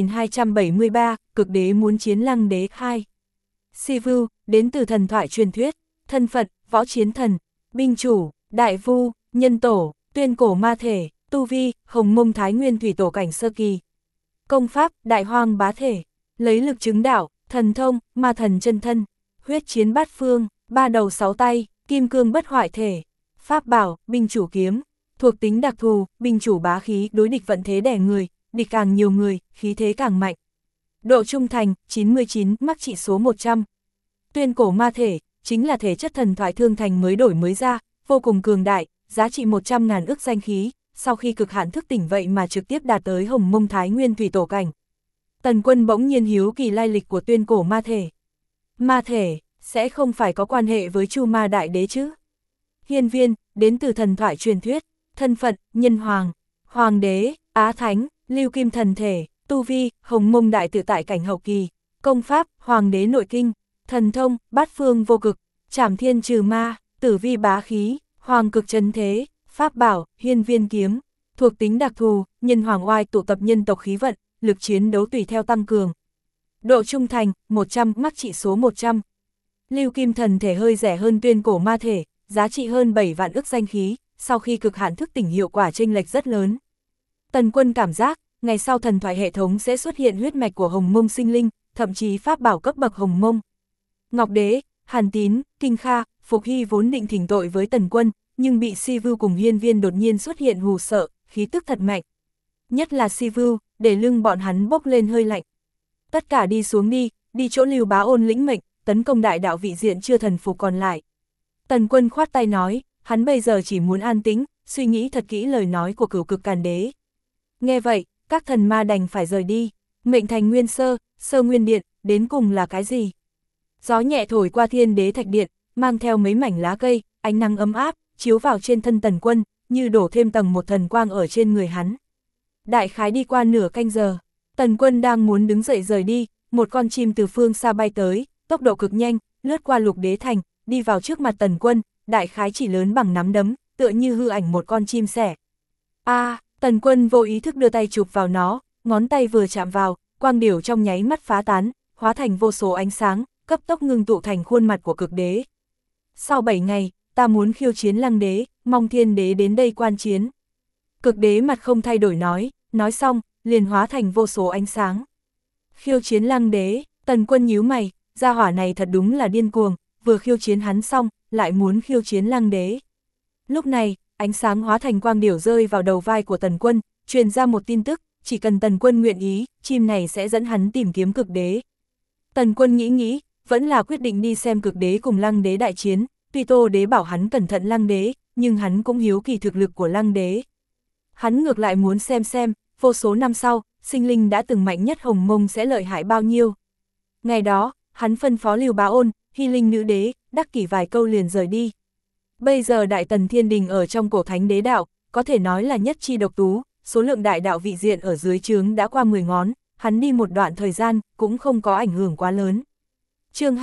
2273, Cực Đế muốn chiến Lăng Đế 2. Si Vưu, đến từ thần thoại truyền thuyết, thân phận, võ chiến thần, binh chủ, đại vu, nhân tổ, tuyên cổ ma thể, tu vi, hồng mông thái nguyên thủy tổ cảnh sơ kỳ. Công pháp, đại hoang bá thể, lấy lực chứng đạo, thần thông, ma thần chân thân, huyết chiến bát phương, ba đầu sáu tay, kim cương bất hoại thể, pháp bảo, binh chủ kiếm, thuộc tính đặc thù, binh chủ bá khí, đối địch vận thế đẻ người, địch càng nhiều người, khí thế càng mạnh. Độ trung thành, 99, mắc trị số 100. Tuyên cổ ma thể, chính là thể chất thần thoại thương thành mới đổi mới ra, vô cùng cường đại, giá trị 100.000 ức danh khí, sau khi cực hạn thức tỉnh vậy mà trực tiếp đạt tới hồng mông thái nguyên thủy tổ cảnh. Tần Quân bỗng nhiên hiếu kỳ lai lịch của tuyên cổ ma thể. Ma thể, sẽ không phải có quan hệ với Chu Ma Đại Đế chứ? Hiên Viên, đến từ thần thoại truyền thuyết, thân phận, nhân hoàng, hoàng đế, á thánh, lưu kim thần thể, tu vi, hồng mông đại tự tại cảnh hậu kỳ, công pháp, hoàng đế nội kinh, thần thông, bát phương vô cực, trảm thiên trừ ma, tử vi bá khí, hoàng cực chân thế, pháp bảo, Hiên Viên kiếm, thuộc tính đặc thù, nhân hoàng oai tụ tập nhân tộc khí vận, lực chiến đấu tùy theo tăng cường. Độ trung thành, 100, mắc trị số 100. Lưu kim thần thể hơi rẻ hơn tuyên cổ ma thể, giá trị hơn 7 vạn ức danh khí, sau khi cực hạn thức tỉnh hiệu quả chênh lệch rất lớn. Tần Quân cảm giác, ngày sau thần thoại hệ thống sẽ xuất hiện huyết mạch của hồng mông sinh linh, thậm chí pháp bảo cấp bậc hồng mông. Ngọc Đế, Hàn Tín, Kinh Kha, Phục Hy vốn định thỉnh tội với Tần Quân, nhưng bị Si Vưu cùng Hiên Viên đột nhiên xuất hiện hù sợ, khí tức thật mạnh. Nhất là Si Vưu, để lưng bọn hắn bốc lên hơi lạnh. Tất cả đi xuống đi chỗ Lưu Bá Ôn lĩnh mệnh, tấn công đại đạo vị diện chưa thần phục còn lại. Tần Quân khoát tay nói, hắn bây giờ chỉ muốn an tĩnh, suy nghĩ thật kỹ lời nói của Cửu Cực Càn Đế. Nghe vậy, các thần ma đành phải rời đi. Mệnh thành nguyên sơ, sơ nguyên điện, đến cùng là cái gì? Gió nhẹ thổi qua Thiên Đế Thạch Điện, mang theo mấy mảnh lá cây, ánh nắng ấm áp, chiếu vào trên thân Tần Quân, như đổ thêm tầng một thần quang ở trên người hắn. Đại khái đi qua nửa canh giờ, Tần Quân đang muốn đứng dậy rời đi, một con chim từ phương xa bay tới, tốc độ cực nhanh, lướt qua Lục Đế Thành, đi vào trước mặt Tần Quân, đại khái chỉ lớn bằng nắm đấm, tựa như hư ảnh một con chim sẻ. Tần Quân vô ý thức đưa tay chụp vào nó, ngón tay vừa chạm vào, quang điểu trong nháy mắt phá tán, hóa thành vô số ánh sáng, cấp tốc ngưng tụ thành khuôn mặt của Cực Đế. Sau 7 ngày, ta muốn khiêu chiến Lăng Đế, mong Thiên Đế đến đây quan chiến. Cực Đế mặt không thay đổi nói xong, liền hóa thành vô số ánh sáng. Khiêu chiến Lăng Đế, Tần Quân nhíu mày, gia hỏa này thật đúng là điên cuồng, vừa khiêu chiến hắn xong, lại muốn khiêu chiến Lăng Đế. Lúc này, ánh sáng hóa thành quang điểu rơi vào đầu vai của Tần Quân, truyền ra một tin tức, chỉ cần Tần Quân nguyện ý, chim này sẽ dẫn hắn tìm kiếm cực đế. Tần Quân nghĩ, vẫn là quyết định đi xem cực đế cùng Lăng đế đại chiến, tuy Tô đế bảo hắn cẩn thận Lăng đế, nhưng hắn cũng hiếu kỳ thực lực của Lăng đế. Hắn ngược lại muốn xem, vô số năm sau, sinh linh đã từng mạnh nhất Hồng Mông sẽ lợi hại bao nhiêu. Ngày đó, hắn phân phó Lưu Bá Ôn, Hy Linh nữ đế, đắc kỷ vài câu liền rời đi. Bây giờ Đại Tần Thiên Đình ở trong cổ thánh đế đạo, có thể nói là nhất chi độc tú, số lượng đại đạo vị diện ở dưới trướng đã qua 10 ngón, hắn đi một đoạn thời gian, cũng không có ảnh hưởng quá lớn. Chương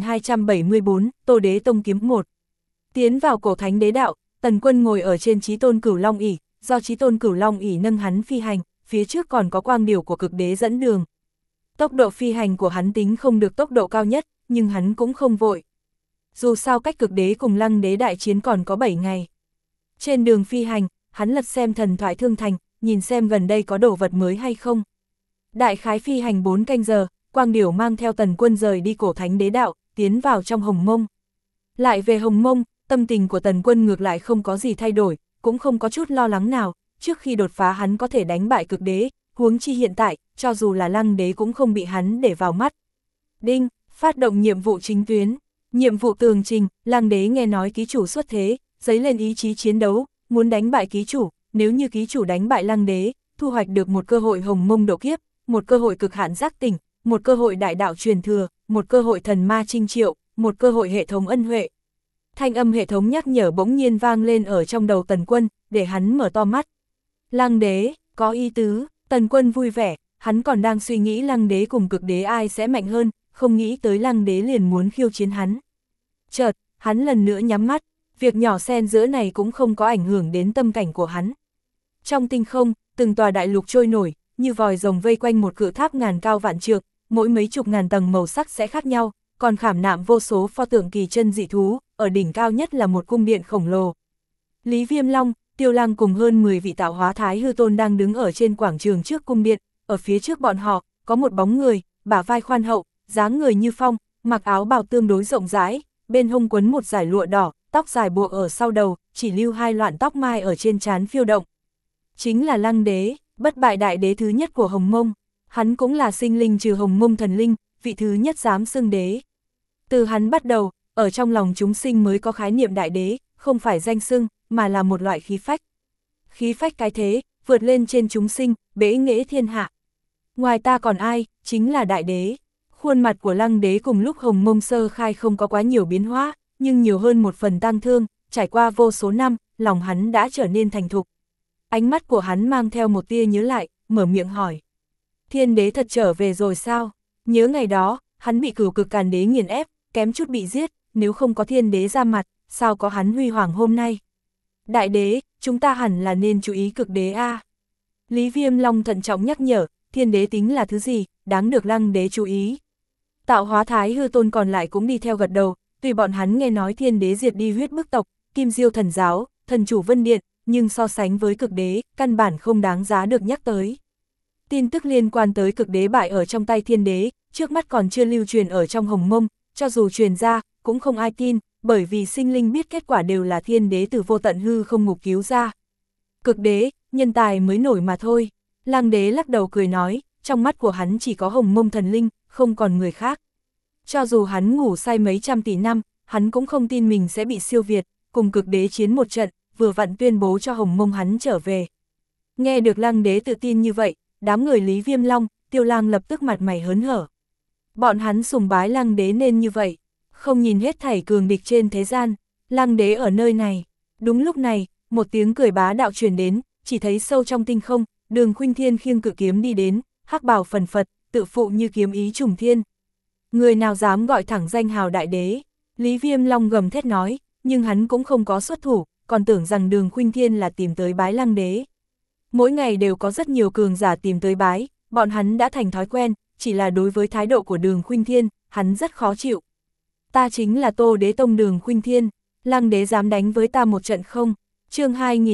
2274, Tô Đế Tông Kiếm 1. Tiến vào cổ thánh đế đạo, Tần Quân ngồi ở trên Chí Tôn Cửu Long ỷ, do Chí Tôn Cửu Long ỷ nâng hắn phi hành, phía trước còn có quang điểu của cực đế dẫn đường. Tốc độ phi hành của hắn tính không được tốc độ cao nhất, nhưng hắn cũng không vội. Dù sao cách cực đế cùng Lăng đế đại chiến còn có 7 ngày. Trên đường phi hành, hắn lật xem thần thoại thương thành, nhìn xem gần đây có đồ vật mới hay không. Đại khái phi hành 4 canh giờ, quang điểu mang theo Tần Quân rời đi cổ thánh đế đạo, tiến vào trong Hồng Mông. Lại về Hồng Mông, tâm tình của Tần Quân ngược lại không có gì thay đổi, cũng không có chút lo lắng nào, trước khi đột phá hắn có thể đánh bại cực đế, huống chi hiện tại, cho dù là Lăng đế cũng không bị hắn để vào mắt. Đinh, phát động nhiệm vụ chính tuyến. Nhiệm vụ tường trình, Lăng đế nghe nói ký chủ xuất thế, dấy lên ý chí chiến đấu, muốn đánh bại ký chủ, nếu như ký chủ đánh bại Lăng đế, thu hoạch được một cơ hội Hồng Mông độ kiếp, một cơ hội cực hạn giác tỉnh, một cơ hội đại đạo truyền thừa, một cơ hội thần ma trinh triệu, một cơ hội hệ thống ân huệ. Thanh âm hệ thống nhắc nhở bỗng nhiên vang lên ở trong đầu Tần Quân, để hắn mở to mắt. Lăng đế, có ý tứ, Tần Quân vui vẻ, hắn còn đang suy nghĩ Lăng đế cùng cực đế ai sẽ mạnh hơn, không nghĩ tới Lăng đế liền muốn khiêu chiến hắn. Chợt, hắn lần nữa nhắm mắt, việc nhỏ xen giữa này cũng không có ảnh hưởng đến tâm cảnh của hắn. Trong tinh không, từng tòa đại lục trôi nổi, như vòi rồng vây quanh một cự tháp ngàn cao vạn trượng, mỗi mấy chục ngàn tầng màu sắc sẽ khác nhau, còn khảm nạm vô số pho tượng kỳ chân dị thú, ở đỉnh cao nhất là một cung điện khổng lồ. Lý Viêm Long, Tiêu Lăng cùng hơn 10 vị tạo hóa thái hư tôn đang đứng ở trên quảng trường trước cung điện, ở phía trước bọn họ, có một bóng người, bả vai khoan hậu, dáng người như phong, mặc áo bào tương đối rộng rãi, bên hông quấn một dải lụa đỏ, tóc dài buộc ở sau đầu, chỉ lưu 2 loạn tóc mai ở trên trán phiêu động. Chính là Lăng đế, bất bại đại đế thứ nhất của Hồng Mông, hắn cũng là sinh linh trừ Hồng Mông thần linh, vị thứ nhất dám xưng đế. Từ hắn bắt đầu, ở trong lòng chúng sinh mới có khái niệm đại đế, không phải danh xưng, mà là một loại khí phách. Khí phách cái thế, vượt lên trên chúng sinh, bế nghệ thiên hạ. Ngoài ta còn ai, chính là đại đế. Khuôn mặt của Lăng đế cùng lúc Hồng Mông sơ khai không có quá nhiều biến hóa, nhưng nhiều hơn một phần tang thương, trải qua vô số năm, lòng hắn đã trở nên thành thục. Ánh mắt của hắn mang theo một tia nhớ lại, mở miệng hỏi. Thiên đế thật trở về rồi sao? Nhớ ngày đó, hắn bị Cửu Cực Càn đế nghiền ép, kém chút bị giết, nếu không có thiên đế ra mặt, sao có hắn huy hoàng hôm nay? Đại đế, chúng ta hẳn là nên chú ý cực đế a. Lý Viêm Long thận trọng nhắc nhở, thiên đế tính là thứ gì, đáng được Lăng đế chú ý. Tạo hóa thái hư tôn còn lại cũng đi theo gật đầu, tuy bọn hắn nghe nói thiên đế diệt đi huyết bức tộc, Kim Diêu thần giáo, thần chủ Vân Điện, nhưng so sánh với cực đế, căn bản không đáng giá được nhắc tới. Tin tức liên quan tới cực đế bại ở trong tay thiên đế, trước mắt còn chưa lưu truyền ở trong Hồng Mông, cho dù truyền ra, cũng không ai tin, bởi vì sinh linh biết kết quả đều là thiên đế từ vô tận hư không ngục cứu ra. Cực đế, nhân tài mới nổi mà thôi. Lăng đế lắc đầu cười nói, trong mắt của hắn chỉ có Hồng Mông thần linh, không còn người khác. Cho dù hắn ngủ say mấy trăm tỷ năm, hắn cũng không tin mình sẽ bị siêu việt, cùng cực đế chiến một trận, vừa vặn tuyên bố cho Hồng Mông hắn trở về. Nghe được Lăng đế tự tin như vậy, đám người Lý Viêm Long, Tiêu Lang lập tức mặt mày hớn hở. Bọn hắn sùng bái Lăng đế nên như vậy, không nhìn hết thảy cường địch trên thế gian, Lăng đế ở nơi này. Đúng lúc này, một tiếng cười bá đạo truyền đến, chỉ thấy sâu trong tinh không, Đường Khuynh Thiên khiêng cự kiếm đi đến, hắc bào phần phật, tự phụ như kiếm ý trùng thiên. Người nào dám gọi thẳng danh hào đại đế? Lý Viêm Long gầm thét nói, nhưng hắn cũng không có xuất thủ, còn tưởng rằng Đường Khuynh Thiên là tìm tới bái Lăng đế. Mỗi ngày đều có rất nhiều cường giả tìm tới bái, bọn hắn đã thành thói quen, chỉ là đối với thái độ của Đường Khuynh Thiên, hắn rất khó chịu. Ta chính là Tô Đế Tông Đường Khuynh Thiên, Lăng đế dám đánh với ta một trận không? Chương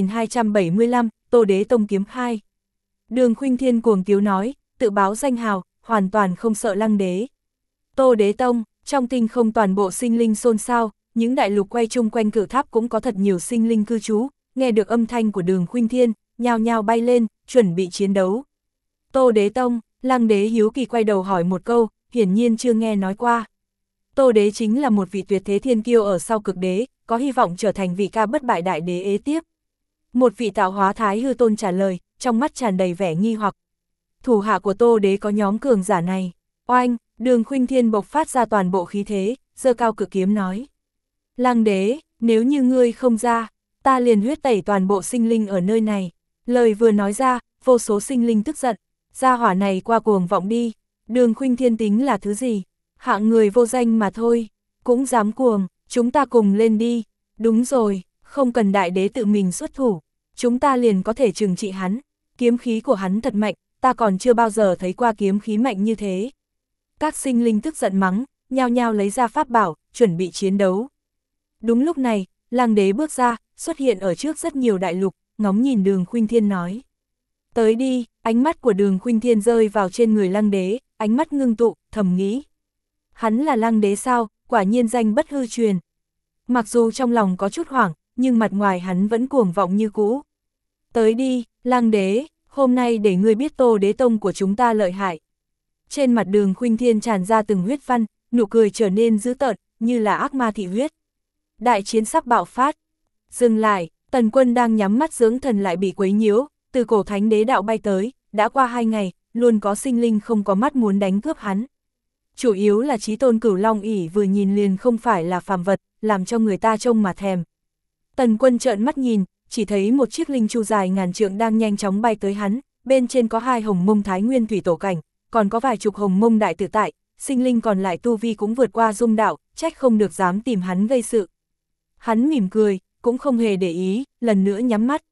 2275, Tô Đế Tông kiếm 2. Đường Khuynh Thiên cuồng tiếu nói, tự báo danh hào, hoàn toàn không sợ Lăng đế. Tô Đế Tông, trong tinh không toàn bộ sinh linh xôn xao, những đại lục quay chung quanh cự tháp cũng có thật nhiều sinh linh cư trú, nghe được âm thanh của Đường Khuynh Thiên, nhao nhao bay lên, chuẩn bị chiến đấu. Tô Đế Tông, Lăng Đế hiếu kỳ quay đầu hỏi một câu, hiển nhiên chưa nghe nói qua. Tô Đế chính là một vị tuyệt thế thiên kiêu ở sau cực đế, có hy vọng trở thành vị ca bất bại đại đế ế tiếp. Một vị tạo hóa Thái Hư Tôn trả lời, trong mắt tràn đầy vẻ nghi hoặc. Thủ hạ của Tô Đế có nhóm cường giả này. Oanh, Đường Khuynh Thiên bộc phát ra toàn bộ khí thế, giơ cao cự kiếm nói. Lăng Đế, nếu như ngươi không ra, ta liền huyết tẩy toàn bộ sinh linh ở nơi này. Lời vừa nói ra, vô số sinh linh tức giận. Gia hỏa này qua cuồng vọng đi. Đường Khuynh Thiên tính là thứ gì? Hạng người vô danh mà thôi. Cũng dám cuồng, chúng ta cùng lên đi. Đúng rồi, không cần đại đế tự mình xuất thủ. Chúng ta liền có thể trừng trị hắn. Kiếm khí của hắn thật mạnh, ta còn chưa bao giờ thấy qua kiếm khí mạnh như thế. Các sinh linh tức giận mắng, nhao nhao lấy ra pháp bảo, chuẩn bị chiến đấu. Đúng lúc này, Lăng Đế bước ra, xuất hiện ở trước rất nhiều đại lục, ngóng nhìn Đường Khuynh Thiên nói. Tới đi, ánh mắt của Đường Khuynh Thiên rơi vào trên người Lăng Đế, ánh mắt ngưng tụ, thầm nghĩ. Hắn là Lăng Đế sao, quả nhiên danh bất hư truyền. Mặc dù trong lòng có chút hoảng, nhưng mặt ngoài hắn vẫn cuồng vọng như cũ. Tới đi, Lăng Đế, hôm nay để ngươi biết Tô Đế Tông của chúng ta lợi hại. Trên mặt Đường Khuynh Thiên tràn ra từng huyết văn, nụ cười trở nên dữ tợn, như là ác ma thị huyết. Đại chiến sắp bạo phát. Dừng lại, Tần Quân đang nhắm mắt dưỡng thần lại bị quấy nhiễu, từ cổ thánh đế đạo bay tới, đã qua 2 ngày, luôn có sinh linh không có mắt muốn đánh cướp hắn. Chủ yếu là Chí Tôn Cửu Long ỷ vừa nhìn liền không phải là phàm vật, làm cho người ta trông mà thèm. Tần Quân trợn mắt nhìn, chỉ thấy một chiếc linh chu dài ngàn trượng đang nhanh chóng bay tới hắn, bên trên có 2 hồng mông thái nguyên thủy tổ cảnh, còn có vài chục hồng mông đại tự tại, sinh linh còn lại tu vi cũng vượt qua dung đạo, trách không được dám tìm hắn gây sự. Hắn mỉm cười, cũng không hề để ý, lần nữa nhắm mắt.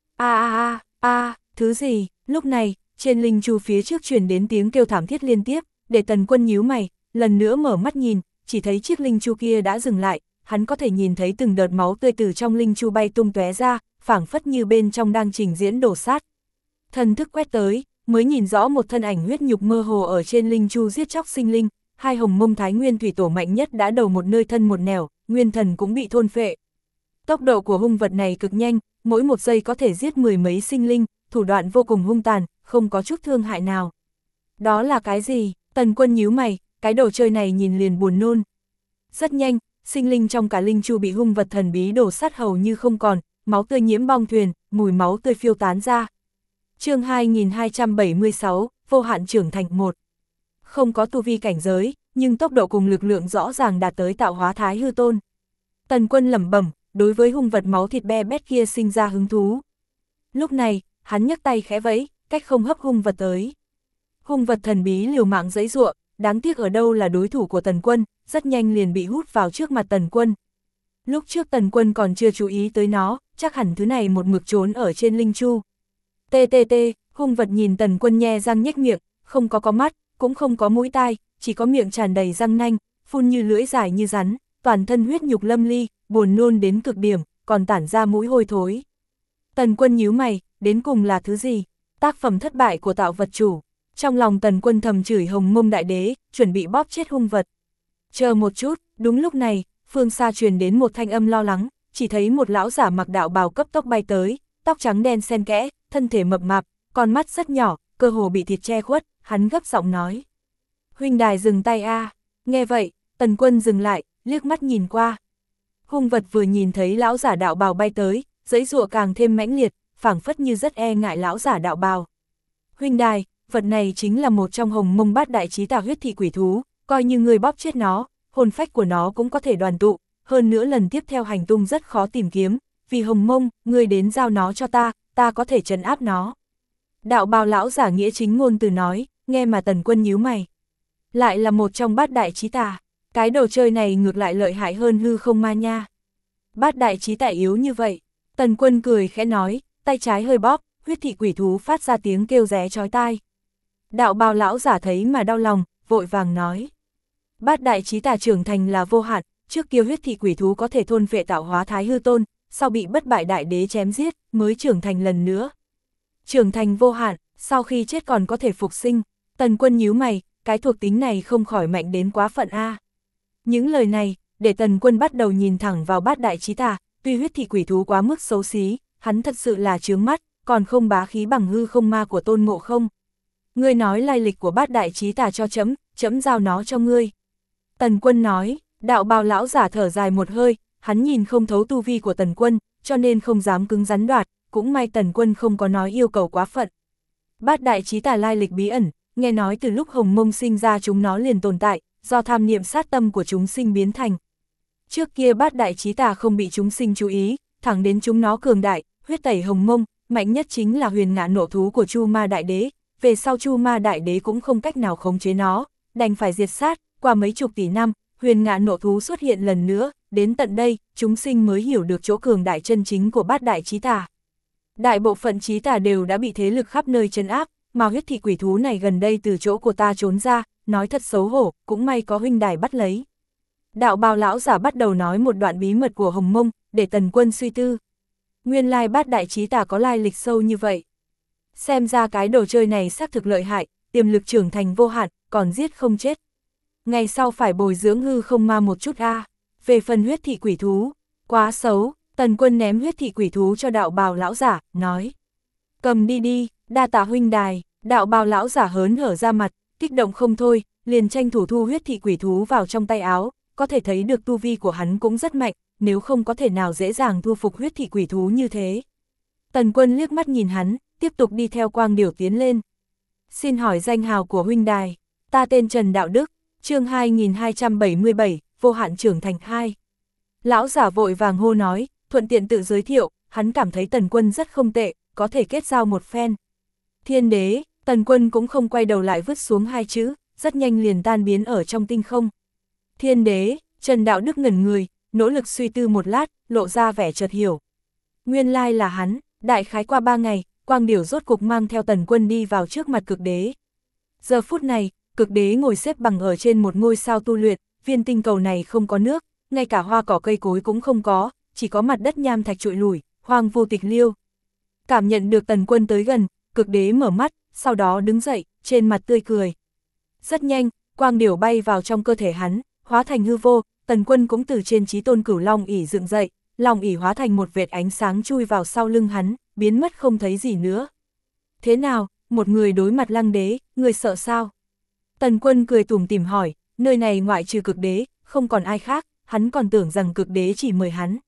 Thứ gì? Lúc này, trên linh chu phía trước truyền đến tiếng kêu thảm thiết liên tiếp, để Tần Quân nhíu mày, lần nữa mở mắt nhìn, chỉ thấy chiếc linh chu kia đã dừng lại, hắn có thể nhìn thấy từng đợt máu tươi từ trong linh chu bay tung tóe ra, phảng phất như bên trong đang trình diễn đổ sát. Thần thức quét tới, mới nhìn rõ một thân ảnh huyết nhục mơ hồ ở trên linh chu giết chóc sinh linh, 2 hồng mông thái nguyên thủy tổ mạnh nhất đã đầu một nơi thân một nẻo, nguyên thần cũng bị thôn phệ. Tốc độ của hung vật này cực nhanh, mỗi một giây có thể giết 10 mấy sinh linh, thủ đoạn vô cùng hung tàn, không có chút thương hại nào. Đó là cái gì? Tần Quân nhíu mày, cái đồ chơi này nhìn liền buồn nôn. Rất nhanh, sinh linh trong cả linh chu bị hung vật thần bí đổ sát hầu như không còn, máu tươi nhiễm bong thuyền, mùi máu tươi phiêu tán ra. Chương 2276, vô hạn trưởng thành 1. Không có tu vi cảnh giới, nhưng tốc độ cùng lực lượng rõ ràng đạt tới tạo hóa Thái Hư Tôn. Tần Quân lẩm bẩm, đối với hung vật máu thịt be bét kia sinh ra hứng thú. Lúc này, hắn nhấc tay khẽ vẫy, cách không hấp hung vật tới. Hung vật thần bí liều mạng giãy giụa, đáng tiếc ở đâu là đối thủ của Tần Quân, rất nhanh liền bị hút vào trước mặt Tần Quân. Lúc trước Tần Quân còn chưa chú ý tới nó, chắc hẳn thứ này một mực trốn ở trên linh chu. Hung vật nhìn Tần Quân nhe răng nhếch miệng, không có mắt, cũng không có mũi tai, chỉ có miệng tràn đầy răng nanh, phun như lưỡi dài như rắn, toàn thân huyết nhục lâm ly, buồn nôn đến cực điểm, còn tản ra mũi hôi thối. Tần Quân nhíu mày, đến cùng là thứ gì? Tác phẩm thất bại của tạo vật chủ. Trong lòng Tần Quân thầm chửi Hồng Mông Đại Đế, chuẩn bị bóp chết hung vật. Chờ một chút, đúng lúc này, phương xa truyền đến một thanh âm lo lắng, chỉ thấy một lão giả mặc đạo bào cấp tốc bay tới, tóc trắng đen xen kẽ, thân thể mập mạp, con mắt rất nhỏ, cơ hồ bị thịt che khuất, hắn gấp giọng nói. Huynh đài dừng tay a. Nghe vậy, Tần Quân dừng lại, liếc mắt nhìn qua. Hung vật vừa nhìn thấy lão giả đạo bào bay tới, giãy giụa càng thêm mãnh liệt, phảng phất như rất e ngại lão giả đạo bào. Huynh đài, vật này chính là một trong Hồng Mông Bát Đại Chí Tà huyết thị quỷ thú, coi như ngươi bóp chết nó, hồn phách của nó cũng có thể đoàn tụ, hơn nữa lần tiếp theo hành tung rất khó tìm kiếm, vì Hồng Mông, ngươi đến giao nó cho ta, ta có thể trấn áp nó. Đạo bào lão giả nghĩa chính ngôn từ nói, nghe mà Tần Quân nhíu mày. Lại là một trong Bát Đại Chí Tà, cái đồ chơi này ngược lại lợi hại hơn hư không ma nha. Bát Đại Chí Tà yếu như vậy, Tần Quân cười khẽ nói, tay trái hơi bóp, huyết thị quỷ thú phát ra tiếng kêu ré chói tai. Đạo bào lão giả thấy mà đau lòng, vội vàng nói. Bát Đại Chí Tà trưởng thành là vô hạn, trước kia huyết thị quỷ thú có thể thôn phệ tạo hóa Thái Hư Tôn, sau bị bất bại đại đế chém giết, mới trưởng thành lần nữa. Trưởng thành vô hạn, sau khi chết còn có thể phục sinh. Tần Quân nhíu mày, cái thuộc tính này không khỏi mạnh đến quá phận a. Những lời này, để Tần Quân bắt đầu nhìn thẳng vào Bát Đại Chí Tà, tuy huyết thị quỷ thú quá mức xấu xí, hắn thật sự là chướng mắt, còn không bá khí bằng hư không ma của Tôn Ngộ Không. Ngươi nói lai lịch của bát đại chí tà cho chấm giao nó cho ngươi. Tần Quân nói, đạo bào lão giả thở dài một hơi, hắn nhìn không thấu tu vi của Tần Quân, cho nên không dám cứng rắn đoạt, cũng may Tần Quân không có nói yêu cầu quá phận. Bát đại chí tà lai lịch bí ẩn, nghe nói từ lúc Hồng Mông sinh ra chúng nó liền tồn tại, do tham niệm sát tâm của chúng sinh biến thành. Trước kia bát đại chí tà không bị chúng sinh chú ý, thẳng đến chúng nó cường đại, huyết tẩy Hồng Mông, mạnh nhất chính là huyền ngạn nộ thú của Chu Ma Đại Đế, về sau Chu Ma Đại Đế cũng không cách nào khống chế nó, đành phải diệt sát, qua mấy chục tỷ năm, huyền ngạn nộ thú xuất hiện lần nữa, đến tận đây, chúng sinh mới hiểu được chỗ cường đại chân chính của bát đại chí tà. Đại bộ phận chí tà đều đã bị thế lực khắp nơi trấn áp, mà huyết thị quỷ thú này gần đây từ chỗ của ta trốn ra, nói thật xấu hổ, cũng may có huynh đài bắt lấy. Đạo bào lão giả bắt đầu nói một đoạn bí mật của Hồng Mông, để Tần Quân suy tư. Nguyên lai bát đại chí tà có lai lịch sâu như vậy. Xem ra cái đồ chơi này xác thực lợi hại, tiềm lực trưởng thành vô hạn, còn giết không chết. Ngày sau phải bồi dưỡng hư không ma một chút a. Về phần huyết thị quỷ thú, quá xấu, Tần Quân ném huyết thị quỷ thú cho đạo bào lão giả, nói. Cầm đi đi, đa tạ huynh đài, đạo bào lão giả hớn hở ra mặt, kích động không thôi, liền tranh thủ thu huyết thị quỷ thú vào trong tay áo, có thể thấy được tu vi của hắn cũng rất mạnh, nếu không có thể nào dễ dàng thu phục huyết thị quỷ thú như thế. Tần Quân liếc mắt nhìn hắn, tiếp tục đi theo Quang Điểu tiến lên. Xin hỏi danh hào của huynh đài, ta tên Trần Đạo Đức, chương 2277, vô hạn trưởng thành 2. Lão giả vội vàng hô nói, thuận tiện tự giới thiệu, hắn cảm thấy Tần Quân rất không tệ, có thể kết giao một phen. Thiên đế, Tần Quân cũng không quay đầu lại vứt xuống hai chữ, rất nhanh liền tan biến ở trong tinh không. Thiên đế, Trần Đạo Đức ngẩn người, nỗ lực suy tư một lát, lộ ra vẻ chợt hiểu. Nguyên lai là hắn, đại khái qua 3 ngày, Quang Điểu rốt cục mang theo Tần Quân đi vào trước mặt cực đế. Giờ phút này, cực đế ngồi xếp bằng ở trên một ngôi sao tu luyện, viên tinh cầu này không có nước, ngay cả hoa cỏ cây cối cũng không có, chỉ có mặt đất nham thạch trụi lủi, hoang vu tịch liêu. Cảm nhận được Tần Quân tới gần, cực đế mở mắt, sau đó đứng dậy, trên mặt tươi cười. Rất nhanh, Quang Điểu bay vào trong cơ thể hắn, hóa thành hư vô, Tần Quân cũng từ trên chí tôn cửu long ỷ dựng dậy, long ỷ hóa thành một vệt ánh sáng chui vào sau lưng hắn, biến mất không thấy gì nữa. Thế nào, một người đối mặt lăng đế, người sợ sao? Tần Quân cười tủm tỉm hỏi, nơi này ngoại trừ cực đế, không còn ai khác, hắn còn tưởng rằng cực đế chỉ mời hắn.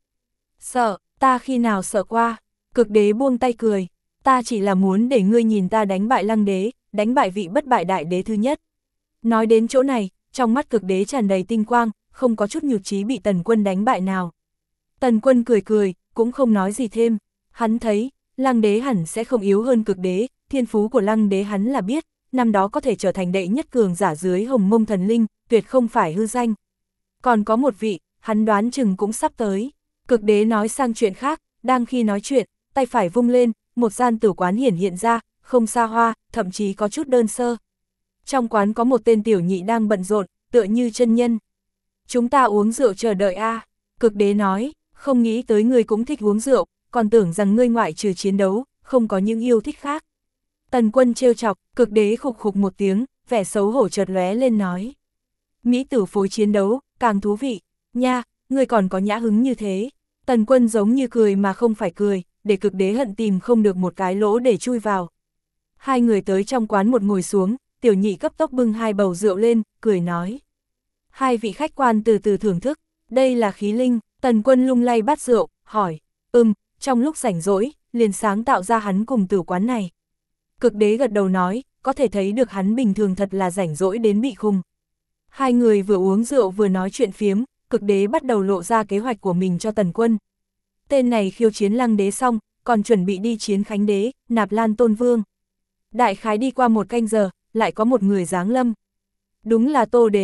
Sợ, ta khi nào sợ qua? Cực đế buông tay cười, ta chỉ là muốn để ngươi nhìn ta đánh bại lăng đế, đánh bại vị bất bại đại đế thứ nhất. Nói đến chỗ này, trong mắt cực đế tràn đầy tinh quang, không có chút nhụt chí bị Tần Quân đánh bại nào. Tần Quân cười cười, cũng không nói gì thêm, hắn thấy, lăng đế hẳn sẽ không yếu hơn cực đế, thiên phú của lăng đế hắn là biết, năm đó có thể trở thành đệ nhất cường giả dưới Hồng Mông thần linh, tuyệt không phải hư danh. Còn có một vị, hắn đoán chừng cũng sắp tới. Cực đế nói sang chuyện khác, đang khi nói chuyện, tay phải vung lên, một gian tử quán hiện ra, không xa hoa, thậm chí có chút đơn sơ. Trong quán có một tên tiểu nhị đang bận rộn, tựa như chân nhân. Chúng ta uống rượu chờ đợi a. Cực đế nói, không nghĩ tới ngươi cũng thích uống rượu, còn tưởng rằng ngươi ngoại trừ chiến đấu, không có những yêu thích khác. Tần Quân trêu chọc, cực đế khục khục một tiếng, vẻ xấu hổ chợt lóe lên nói. Mỹ tử phối chiến đấu, càng thú vị, nha, ngươi còn có nhã hứng như thế. Tần Quân giống như cười mà không phải cười, để cực đế hận tìm không được một cái lỗ để chui vào. Hai người tới trong quán một ngồi xuống, tiểu nhị cấp tốc bưng hai bầu rượu lên, cười nói. Hai vị khách quan từ từ thưởng thức, đây là khí linh. Tần Quân lung lay bát rượu, hỏi, trong lúc rảnh rỗi, liền sáng tạo ra hắn cùng tử quán này. Cực đế gật đầu nói, có thể thấy được hắn bình thường thật là rảnh rỗi đến bị khùng. Hai người vừa uống rượu vừa nói chuyện phiếm, cực đế bắt đầu lộ ra kế hoạch của mình cho Tần Quân. Tên này khiêu chiến lăng đế xong, còn chuẩn bị đi chiến khánh đế, Nạp Lan Tôn Vương. Đại khái đi qua một canh giờ, lại có một người giáng lâm. Đúng là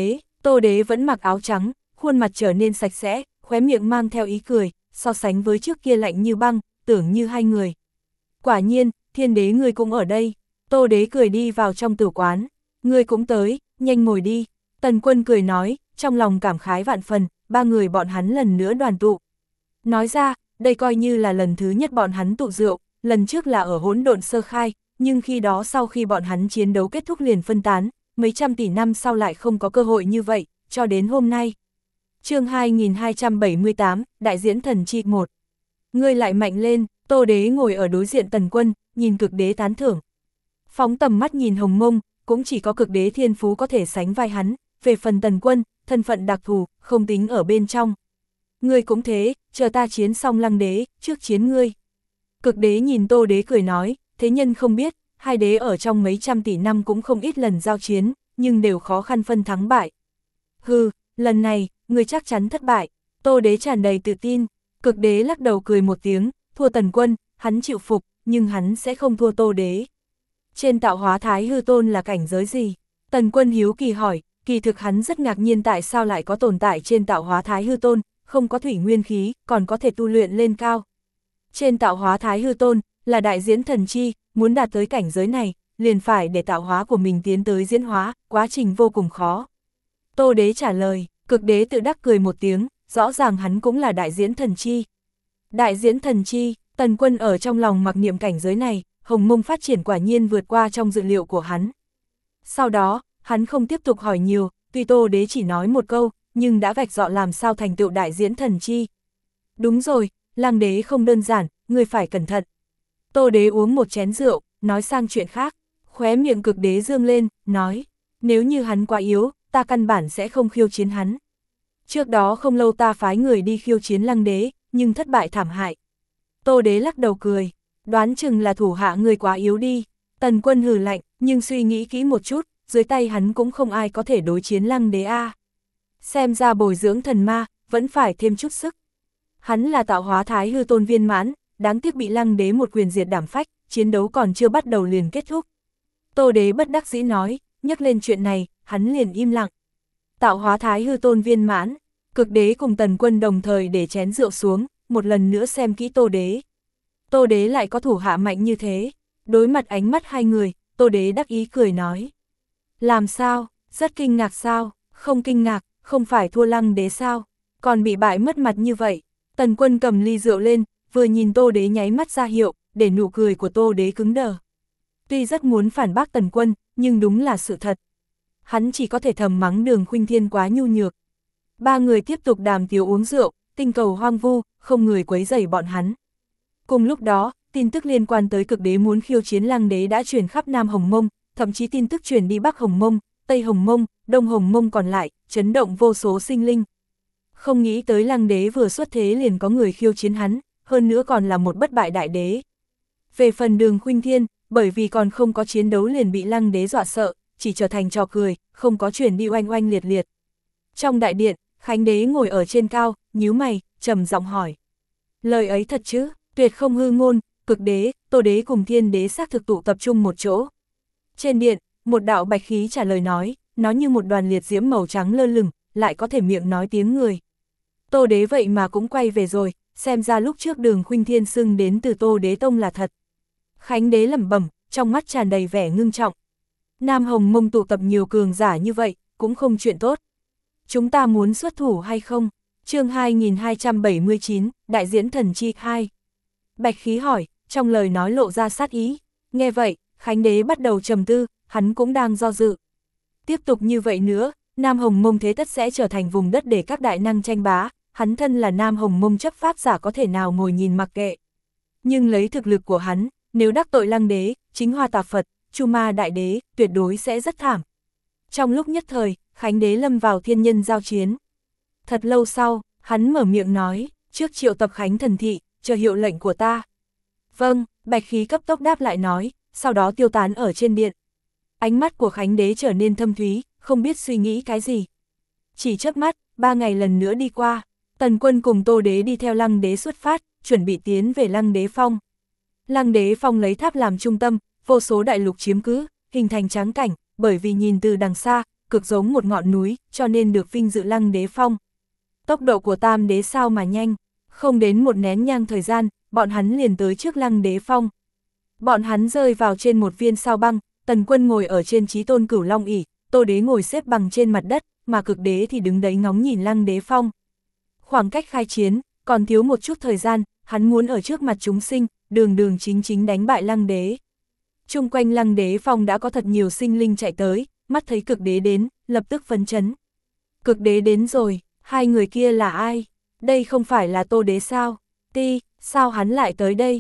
Tô đế vẫn mặc áo trắng, khuôn mặt trở nên sạch sẽ, khóe miệng mang theo ý cười, so sánh với trước kia lạnh như băng, tưởng như hai người. Quả nhiên, thiên đế ngươi cũng ở đây. Tô đế cười đi vào trong tử quán. Ngươi cũng tới, nhanh ngồi đi. Tần Quân cười nói, trong lòng cảm khái vạn phần, ba người bọn hắn lần nữa đoàn tụ. Nói ra, đây coi như là lần thứ nhất bọn hắn tụ rượu, lần trước là ở hỗn độn sơ khai, nhưng khi đó sau khi bọn hắn chiến đấu kết thúc liền phân tán, mấy trăm tỷ năm sau lại không có cơ hội như vậy, cho đến hôm nay. Chương 2278, Đại diễn thần chi 1. Ngươi lại mạnh lên, Tô Đế ngồi ở đối diện Tần Quân, nhìn Cực Đế tán thưởng. Phóng tầm mắt nhìn Hồng Mông, cũng chỉ có Cực Đế thiên phú có thể sánh vai hắn, về phần Tần Quân, thân phận đặc thù, không tính ở bên trong. Ngươi cũng thế, chờ ta chiến xong Lăng Đế, trước chiến ngươi. Cực Đế nhìn Tô Đế cười nói, thế nhân không biết, hai đế ở trong mấy trăm tỷ năm cũng không ít lần giao chiến, nhưng đều khó khăn phân thắng bại. Hừ, lần này, ngươi chắc chắn thất bại. Tô Đế tràn đầy tự tin. Cực Đế lắc đầu cười một tiếng, thua Tần Quân, hắn chịu phục, nhưng hắn sẽ không thua Tô Đế. Trên tạo hóa Thái Hư Tôn là cảnh giới gì? Tần Quân hiếu kỳ hỏi, kỳ thực hắn rất ngạc nhiên tại sao lại có tồn tại trên tạo hóa Thái Hư Tôn, không có thủy nguyên khí, còn có thể tu luyện lên cao. Trên tạo hóa Thái Hư Tôn, là đại diễn thần chi, muốn đạt tới cảnh giới này, liền phải để tạo hóa của mình tiến tới diễn hóa, quá trình vô cùng khó. Tô Đế trả lời, Cực Đế tự đắc cười một tiếng, rõ ràng hắn cũng là đại diễn thần chi. Đại diễn thần chi, Tần Quân ở trong lòng mặc niệm cảnh giới này, Hồng Mông phát triển quả nhiên vượt qua trong dự liệu của hắn. Sau đó, hắn không tiếp tục hỏi nhiều, tuy Tô Đế chỉ nói một câu, nhưng đã vạch rõ làm sao thành tựu đại diễn thần chi. Đúng rồi, Lăng Đế không đơn giản, ngươi phải cẩn thận. Tô Đế uống một chén rượu, nói sang chuyện khác, khóe miệng Cực Đế dương lên, nói, nếu như hắn quá yếu, ta căn bản sẽ không khiêu chiến hắn. Trước đó không lâu ta phái người đi khiêu chiến Lăng Đế, nhưng thất bại thảm hại. Tô Đế lắc đầu cười, đoán chừng là thủ hạ người quá yếu đi. Tần Quân hừ lạnh, nhưng suy nghĩ kỹ một chút, dưới tay hắn cũng không ai có thể đối chiến Lăng Đế a. Xem ra bồi dưỡng thần ma, vẫn phải thêm chút sức. Hắn là tạo hóa Thái Hư Tôn viên mãn, đáng tiếc bị Lăng Đế một quyền diệt đảm phách, chiến đấu còn chưa bắt đầu liền kết thúc. Tô Đế bất đắc dĩ nói, nhắc lên chuyện này, hắn liền im lặng. Tạo hóa Thái Hư Tôn viên mãn, Cực Đế cùng Tần Quân đồng thời để chén rượu xuống, một lần nữa xem kỹ Tô Đế. Tô Đế lại có thủ hạ mạnh như thế, đối mặt ánh mắt hai người, Tô Đế đắc ý cười nói. Làm sao, rất kinh ngạc sao, không kinh ngạc, không phải thua Lăng Đế sao, còn bị bại mất mặt như vậy. Tần Quân cầm ly rượu lên, vừa nhìn Tô Đế nháy mắt ra hiệu, để nụ cười của Tô Đế cứng đờ. Tuy rất muốn phản bác Tần Quân, nhưng đúng là sự thật. Hắn chỉ có thể thầm mắng Đường Khuynh Thiên quá nhu nhược. Ba người tiếp tục đàm tiếu uống rượu, tinh cầu hoang vu, không người quấy rầy bọn hắn. Cùng lúc đó, tin tức liên quan tới Cực Đế muốn khiêu chiến Lăng Đế đã truyền khắp Nam Hồng Mông, thậm chí tin tức truyền đi Bắc Hồng Mông, Tây Hồng Mông, Đông Hồng Mông còn lại, chấn động vô số sinh linh. Không nghĩ tới Lăng Đế vừa xuất thế liền có người khiêu chiến hắn, hơn nữa còn là một bất bại đại đế. Về phần Đường Khuynh Thiên, bởi vì còn không có chiến đấu liền bị Lăng Đế dọa sợ, chỉ trở thành trò cười, không có truyền đi oanh oanh liệt liệt. Trong đại điện, Khánh Đế ngồi ở trên cao, nhíu mày, trầm giọng hỏi. Lời ấy thật chứ, tuyệt không hư ngôn, Cực Đế, Tô Đế cùng Thiên Đế xác thực tụ tập trung một chỗ. Trên điện, một đạo bạch khí trả lời nói, nó như một đoàn liệt diễm màu trắng lơ lửng, lại có thể miệng nói tiếng người. Tô Đế vậy mà cũng quay về rồi, xem ra lúc trước Đường Khuynh Thiên xưng đến từ Tô Đế Tông là thật. Khánh Đế lẩm bẩm, trong mắt tràn đầy vẻ ngưng trọng. Nam Hồng Mông tụ tập nhiều cường giả như vậy, cũng không chuyện tốt. Chúng ta muốn xuất thủ hay không? Chương 2279, Đại diễn thần chi 2. Bạch khí hỏi, trong lời nói lộ ra sát ý. Nghe vậy, Khánh Đế bắt đầu trầm tư, hắn cũng đang do dự. Tiếp tục như vậy nữa, Nam Hồng Mông thế tất sẽ trở thành vùng đất để các đại năng tranh bá, hắn thân là Nam Hồng Mông chấp pháp giả có thể nào ngồi nhìn mặc kệ. Nhưng lấy thực lực của hắn, nếu đắc tội Lăng Đế, Chính Hoa Tà Phật, Chu Ma Đại Đế, tuyệt đối sẽ rất thảm. Trong lúc nhất thời, Khánh Đế lâm vào thiên nhân giao chiến. Thật lâu sau, hắn mở miệng nói, trước triệu tập Khánh thần thị, chờ hiệu lệnh của ta. Vâng, bạch khí cấp tốc đáp lại nói, sau đó tiêu tán ở trên điện. Ánh mắt của Khánh Đế trở nên thâm thúy, không biết suy nghĩ cái gì. Chỉ chớp mắt, 3 ngày lần nữa đi qua, Tần Quân cùng Tô Đế đi theo Lăng Đế xuất phát, chuẩn bị tiến về Lăng Đế Phong. Lăng Đế Phong lấy tháp làm trung tâm, vô số đại lục chiếm cứ, hình thành tráng cảnh, bởi vì nhìn từ đằng xa, cực giống một ngọn núi, cho nên được vinh dự Lăng Đế Phong. Tốc độ của Tam Đế sao mà nhanh, không đến một nén nhang thời gian, bọn hắn liền tới trước Lăng Đế Phong. Bọn hắn rơi vào trên một viên sao băng, Tần Quân ngồi ở trên Chí Tôn Cửu Long ỷ, Tô Đế ngồi xếp bằng trên mặt đất, mà Cực Đế thì đứng đấy ngóng nhìn Lăng Đế Phong. Khoảng cách khai chiến, còn thiếu một chút thời gian, hắn muốn ở trước mặt chúng sinh, đường chính chính đánh bại Lăng Đế. Chung quanh Lăng Đế Phong đã có thật nhiều sinh linh chạy tới, mắt thấy Cực Đế đến, lập tức phấn chấn. Cực Đế đến rồi, hai người kia là ai? Đây không phải là Tô Đế sao? Sao hắn lại tới đây?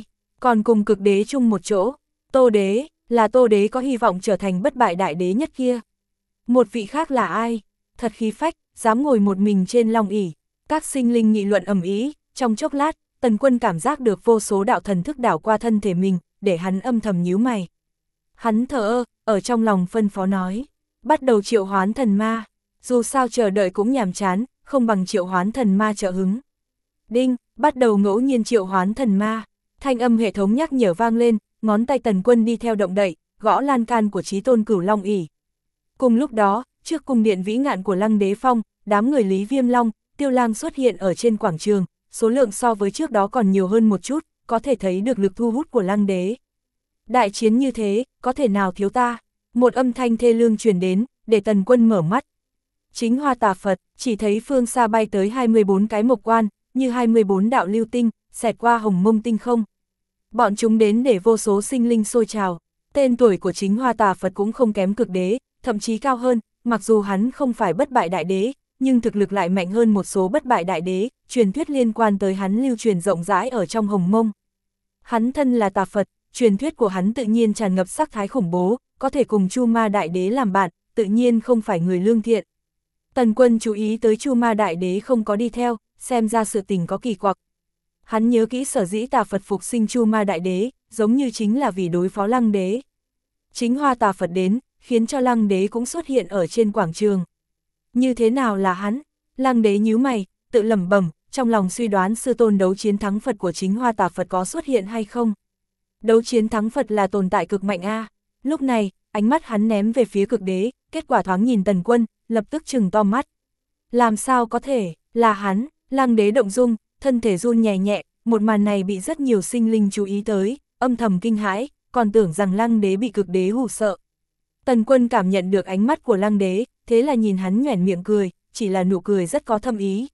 còn cùng cực đế chung một chỗ. Tô đế, là Tô đế có hy vọng trở thành bất bại đại đế nhất kia. Một vị khác là ai? Thật khí phách, dám ngồi một mình trên long ỷ. Các sinh linh nghị luận ầm ĩ, trong chốc lát, Tần Quân cảm giác được vô số đạo thần thức đảo qua thân thể mình, để hắn âm thầm nhíu mày. Hắn thở ơ, ở trong lòng phân phó nói, bắt đầu triệu hoán thần ma, dù sao chờ đợi cũng nhàm chán, không bằng triệu hoán thần ma trợ hứng. Đinh, bắt đầu ngẫu nhiên triệu hoán thần ma, thanh âm hệ thống nhắc nhở vang lên, ngón tay Tần Quân đi theo động đậy, gõ lan can của Chí Tôn Cửu Long ỷ. Cùng lúc đó, trước cung điện vĩ ngạn của Lăng Đế Phong, đám người Lý Viêm Long, Tiêu Lang xuất hiện ở trên quảng trường, số lượng so với trước đó còn nhiều hơn một chút, có thể thấy được lực thu hút của Lăng Đế. Đại chiến như thế, có thể nào thiếu ta? Một âm thanh thê lương truyền đến, để Tần Quân mở mắt. Chính Hoa Tà Phật, chỉ thấy phương xa bay tới 24 cái mộc quan, như 24 đạo lưu tinh, xẹt qua hồng mông tinh không. Bọn chúng đến để vô số sinh linh sôi trào. Tên tuổi của chính Hoa Tà Phật cũng không kém cực đế, thậm chí cao hơn, mặc dù hắn không phải bất bại đại đế, nhưng thực lực lại mạnh hơn một số bất bại đại đế, truyền thuyết liên quan tới hắn lưu truyền rộng rãi ở trong hồng mông. Hắn thân là Tà Phật, truyền thuyết của hắn tự nhiên tràn ngập sắc thái khủng bố, có thể cùng Chu Ma Đại Đế làm bạn, tự nhiên không phải người lương thiện. Tần Quân chú ý tới Chu Ma Đại Đế không có đi theo, xem ra sự tình có kỳ quặc. Hắn nhớ kỹ sở dĩ Tà Phật phục sinh Chu Ma Đại Đế, giống như chính là vì đối phó Lăng Đế. Chính Hoa Tà Phật đến, khiến cho Lăng Đế cũng xuất hiện ở trên quảng trường. Như thế nào là hắn? Lăng Đế nhíu mày, tự lẩm bẩm, trong lòng suy đoán sư tôn đấu chiến thắng Phật của chính Hoa Tà Phật có xuất hiện hay không. Đấu chiến thắng Phật là tồn tại cực mạnh a. Lúc này, ánh mắt hắn ném về phía cực đế, kết quả thoáng nhìn Tần Quân, lập tức trừng to mắt. Làm sao có thể, là hắn? Lăng Đế động dung, thân thể run nhẹ nhẹ, một màn này bị rất nhiều sinh linh chú ý tới, âm thầm kinh hãi, còn tưởng rằng Lăng Đế bị cực đế hù sợ. Tần Quân cảm nhận được ánh mắt của Lăng Đế, thế là nhìn hắn nhoẻn miệng cười, chỉ là nụ cười rất có thâm ý.